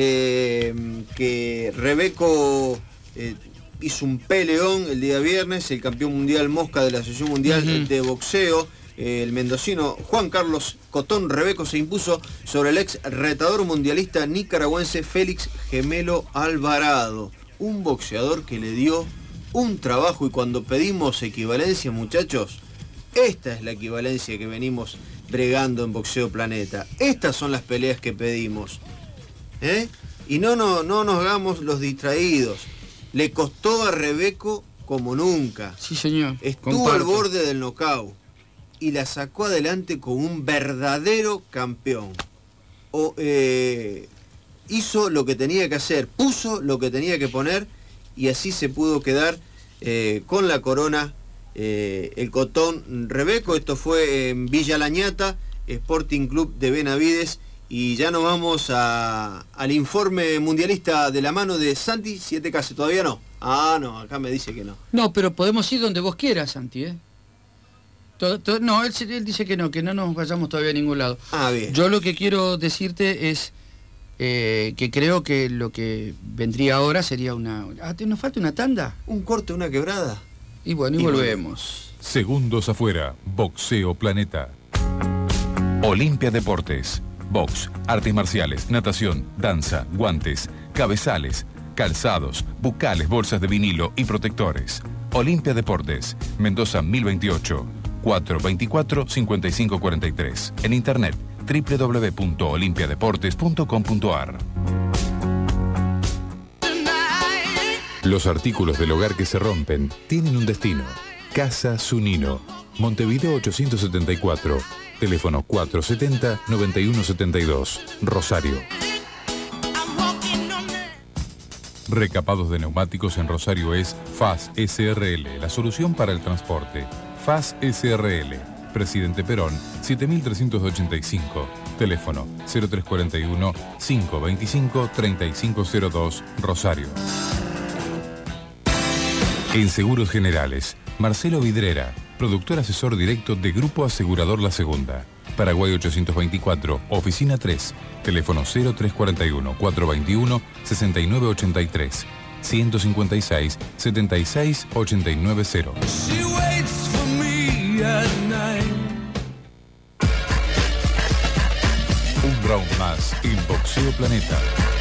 que Rebeco hizo un peleón el día viernes, el campeón mundial mosca de la Asociación Mundial de Boxeo. El mendocino Juan Carlos Cotón Rebeco se impuso sobre el ex retador mundialista nicaragüense Félix Gemelo Alvarado, un boxeador que le dio un trabajo. Y cuando pedimos equivalencia, muchachos, esta es la equivalencia que venimos bregando en Boxeo Planeta. Estas son las peleas que pedimos, y no nos hagamos los distraídos. Le costó a Rebeco como nunca. Sí, señor. Estuvo al borde del knockout y la sacó adelante con un verdadero campeón. Hizo lo que tenía que hacer, puso lo que tenía que poner, y así se pudo quedar con la corona el Cotón Rebeco. Esto fue en Villa Lañata, Sporting Club de Benavides. Y ya nos vamos al informe mundialista de la mano de Santi 7K. ¿Todavía no? No, acá me dice que no. No, pero podemos ir donde vos quieras, Santi, No, él dice que no nos vayamos todavía a ningún lado. Bien. Yo lo que quiero decirte es que creo que lo que vendría ahora sería ¿nos falta una tanda? Un corte, una quebrada. Y bueno, y volvemos. Segundos afuera, Boxeo Planeta. Olimpia Deportes. Box, artes marciales, natación, danza, guantes, cabezales, calzados, bucales, bolsas de vinilo y protectores. Olimpia Deportes, Mendoza 1028, 424-5543. En internet, www.olimpiadeportes.com.ar. Los artículos del hogar que se rompen tienen un destino. Casa Zunino, Montevideo 874. Teléfono 470-9172, Rosario. Recapados de neumáticos en Rosario es FAS SRL, la solución para el transporte. FAS SRL, Presidente Perón, 7385. Teléfono 0341-525-3502, Rosario. En Seguros Generales, Marcelo Vidrera, productor asesor directo de Grupo Asegurador La Segunda. Paraguay 824, Oficina 3. Teléfono 0341-421-6983. 156-76-890. Un round más en Boxeo Planeta.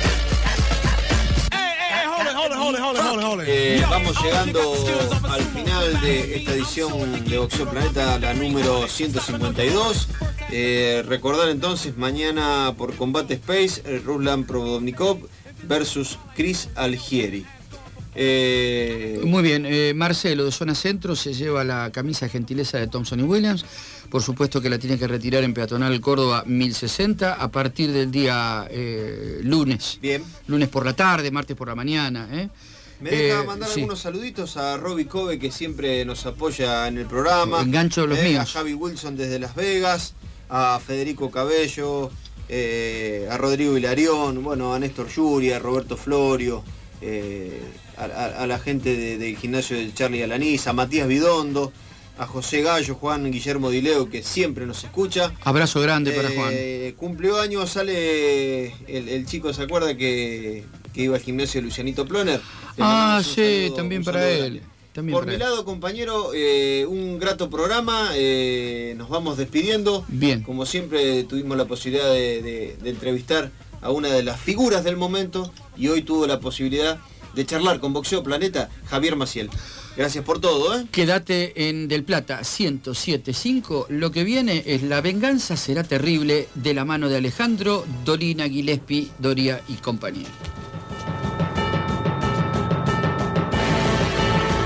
Vamos llegando al final de esta edición de Boxeo Planeta, la número 152. Recordar entonces, mañana por Combate Space, Ruslan Provodnikov versus Chris Algieri. Muy bien, Marcelo de Zona Centro se lleva la camisa gentileza de Thompson y Williams. Por supuesto que la tiene que retirar en Peatonal Córdoba 1060 a partir del día lunes. Bien. Lunes por la tarde, martes por la mañana. Me deja mandar algunos saluditos a Robbie Kobe, que siempre nos apoya en el programa. Engancho los míos. A Javi Wilson desde Las Vegas, a Federico Cabello, a Rodrigo Hilarión, bueno, a Néstor Yuria, a Roberto Florio, a la gente del gimnasio de Charlie Alanís, a Matías Bidondo, a José Gallo, Juan Guillermo Dileo, que siempre nos escucha. Abrazo grande para Juan. Cumplió años, sale el chico, ¿se acuerda que iba al gimnasio de Lucianito Ploner? Sí, también para él. Por mi lado, compañero, un grato programa. Nos vamos despidiendo. Bien. Como siempre, tuvimos la posibilidad de entrevistar a una de las figuras del momento, y hoy tuvo la posibilidad de charlar con Boxeo Planeta, Javier Maciel. Gracias por todo, Quédate en Del Plata 107.5. Lo que viene es La Venganza Será Terrible, de la mano de Alejandro Dolina, Gillespie, Doria y compañía.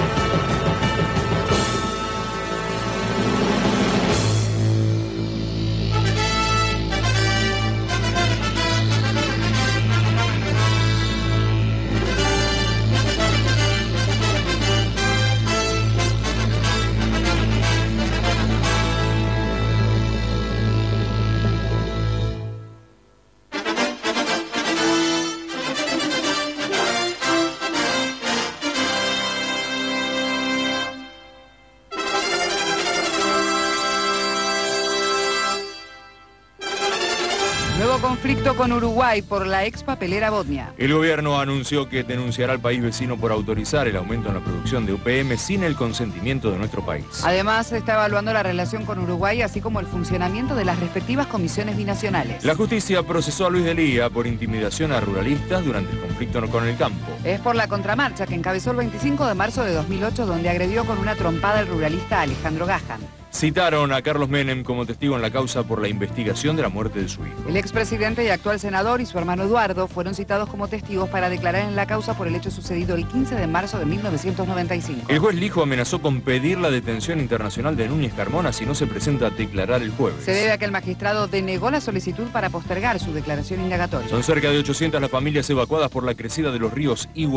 conflicto con Uruguay por la ex papelera Botnia. El gobierno anunció que denunciará al país vecino por autorizar el aumento en la producción de UPM sin el consentimiento de nuestro país. Además, se está evaluando la relación con Uruguay, así como el funcionamiento de las respectivas comisiones binacionales. La justicia procesó a Luis Delía por intimidación a ruralistas durante el conflicto con el campo. Es por la contramarcha que encabezó el 25 de marzo de 2008, donde agredió con una trompada al ruralista Alejandro Gajan. Citaron a Carlos Menem como testigo en la causa por la investigación de la muerte de su hijo. El expresidente y actual senador y su hermano Eduardo fueron citados como testigos para declarar en la causa por el hecho sucedido el 15 de marzo de 1995. El juez Lijo amenazó con pedir la detención internacional de Núñez Carmona si no se presenta a declarar el jueves. Se debe a que el magistrado denegó la solicitud para postergar su declaración indagatoria. Son cerca de 800 las familias evacuadas por la crecida de los ríos Iguazú.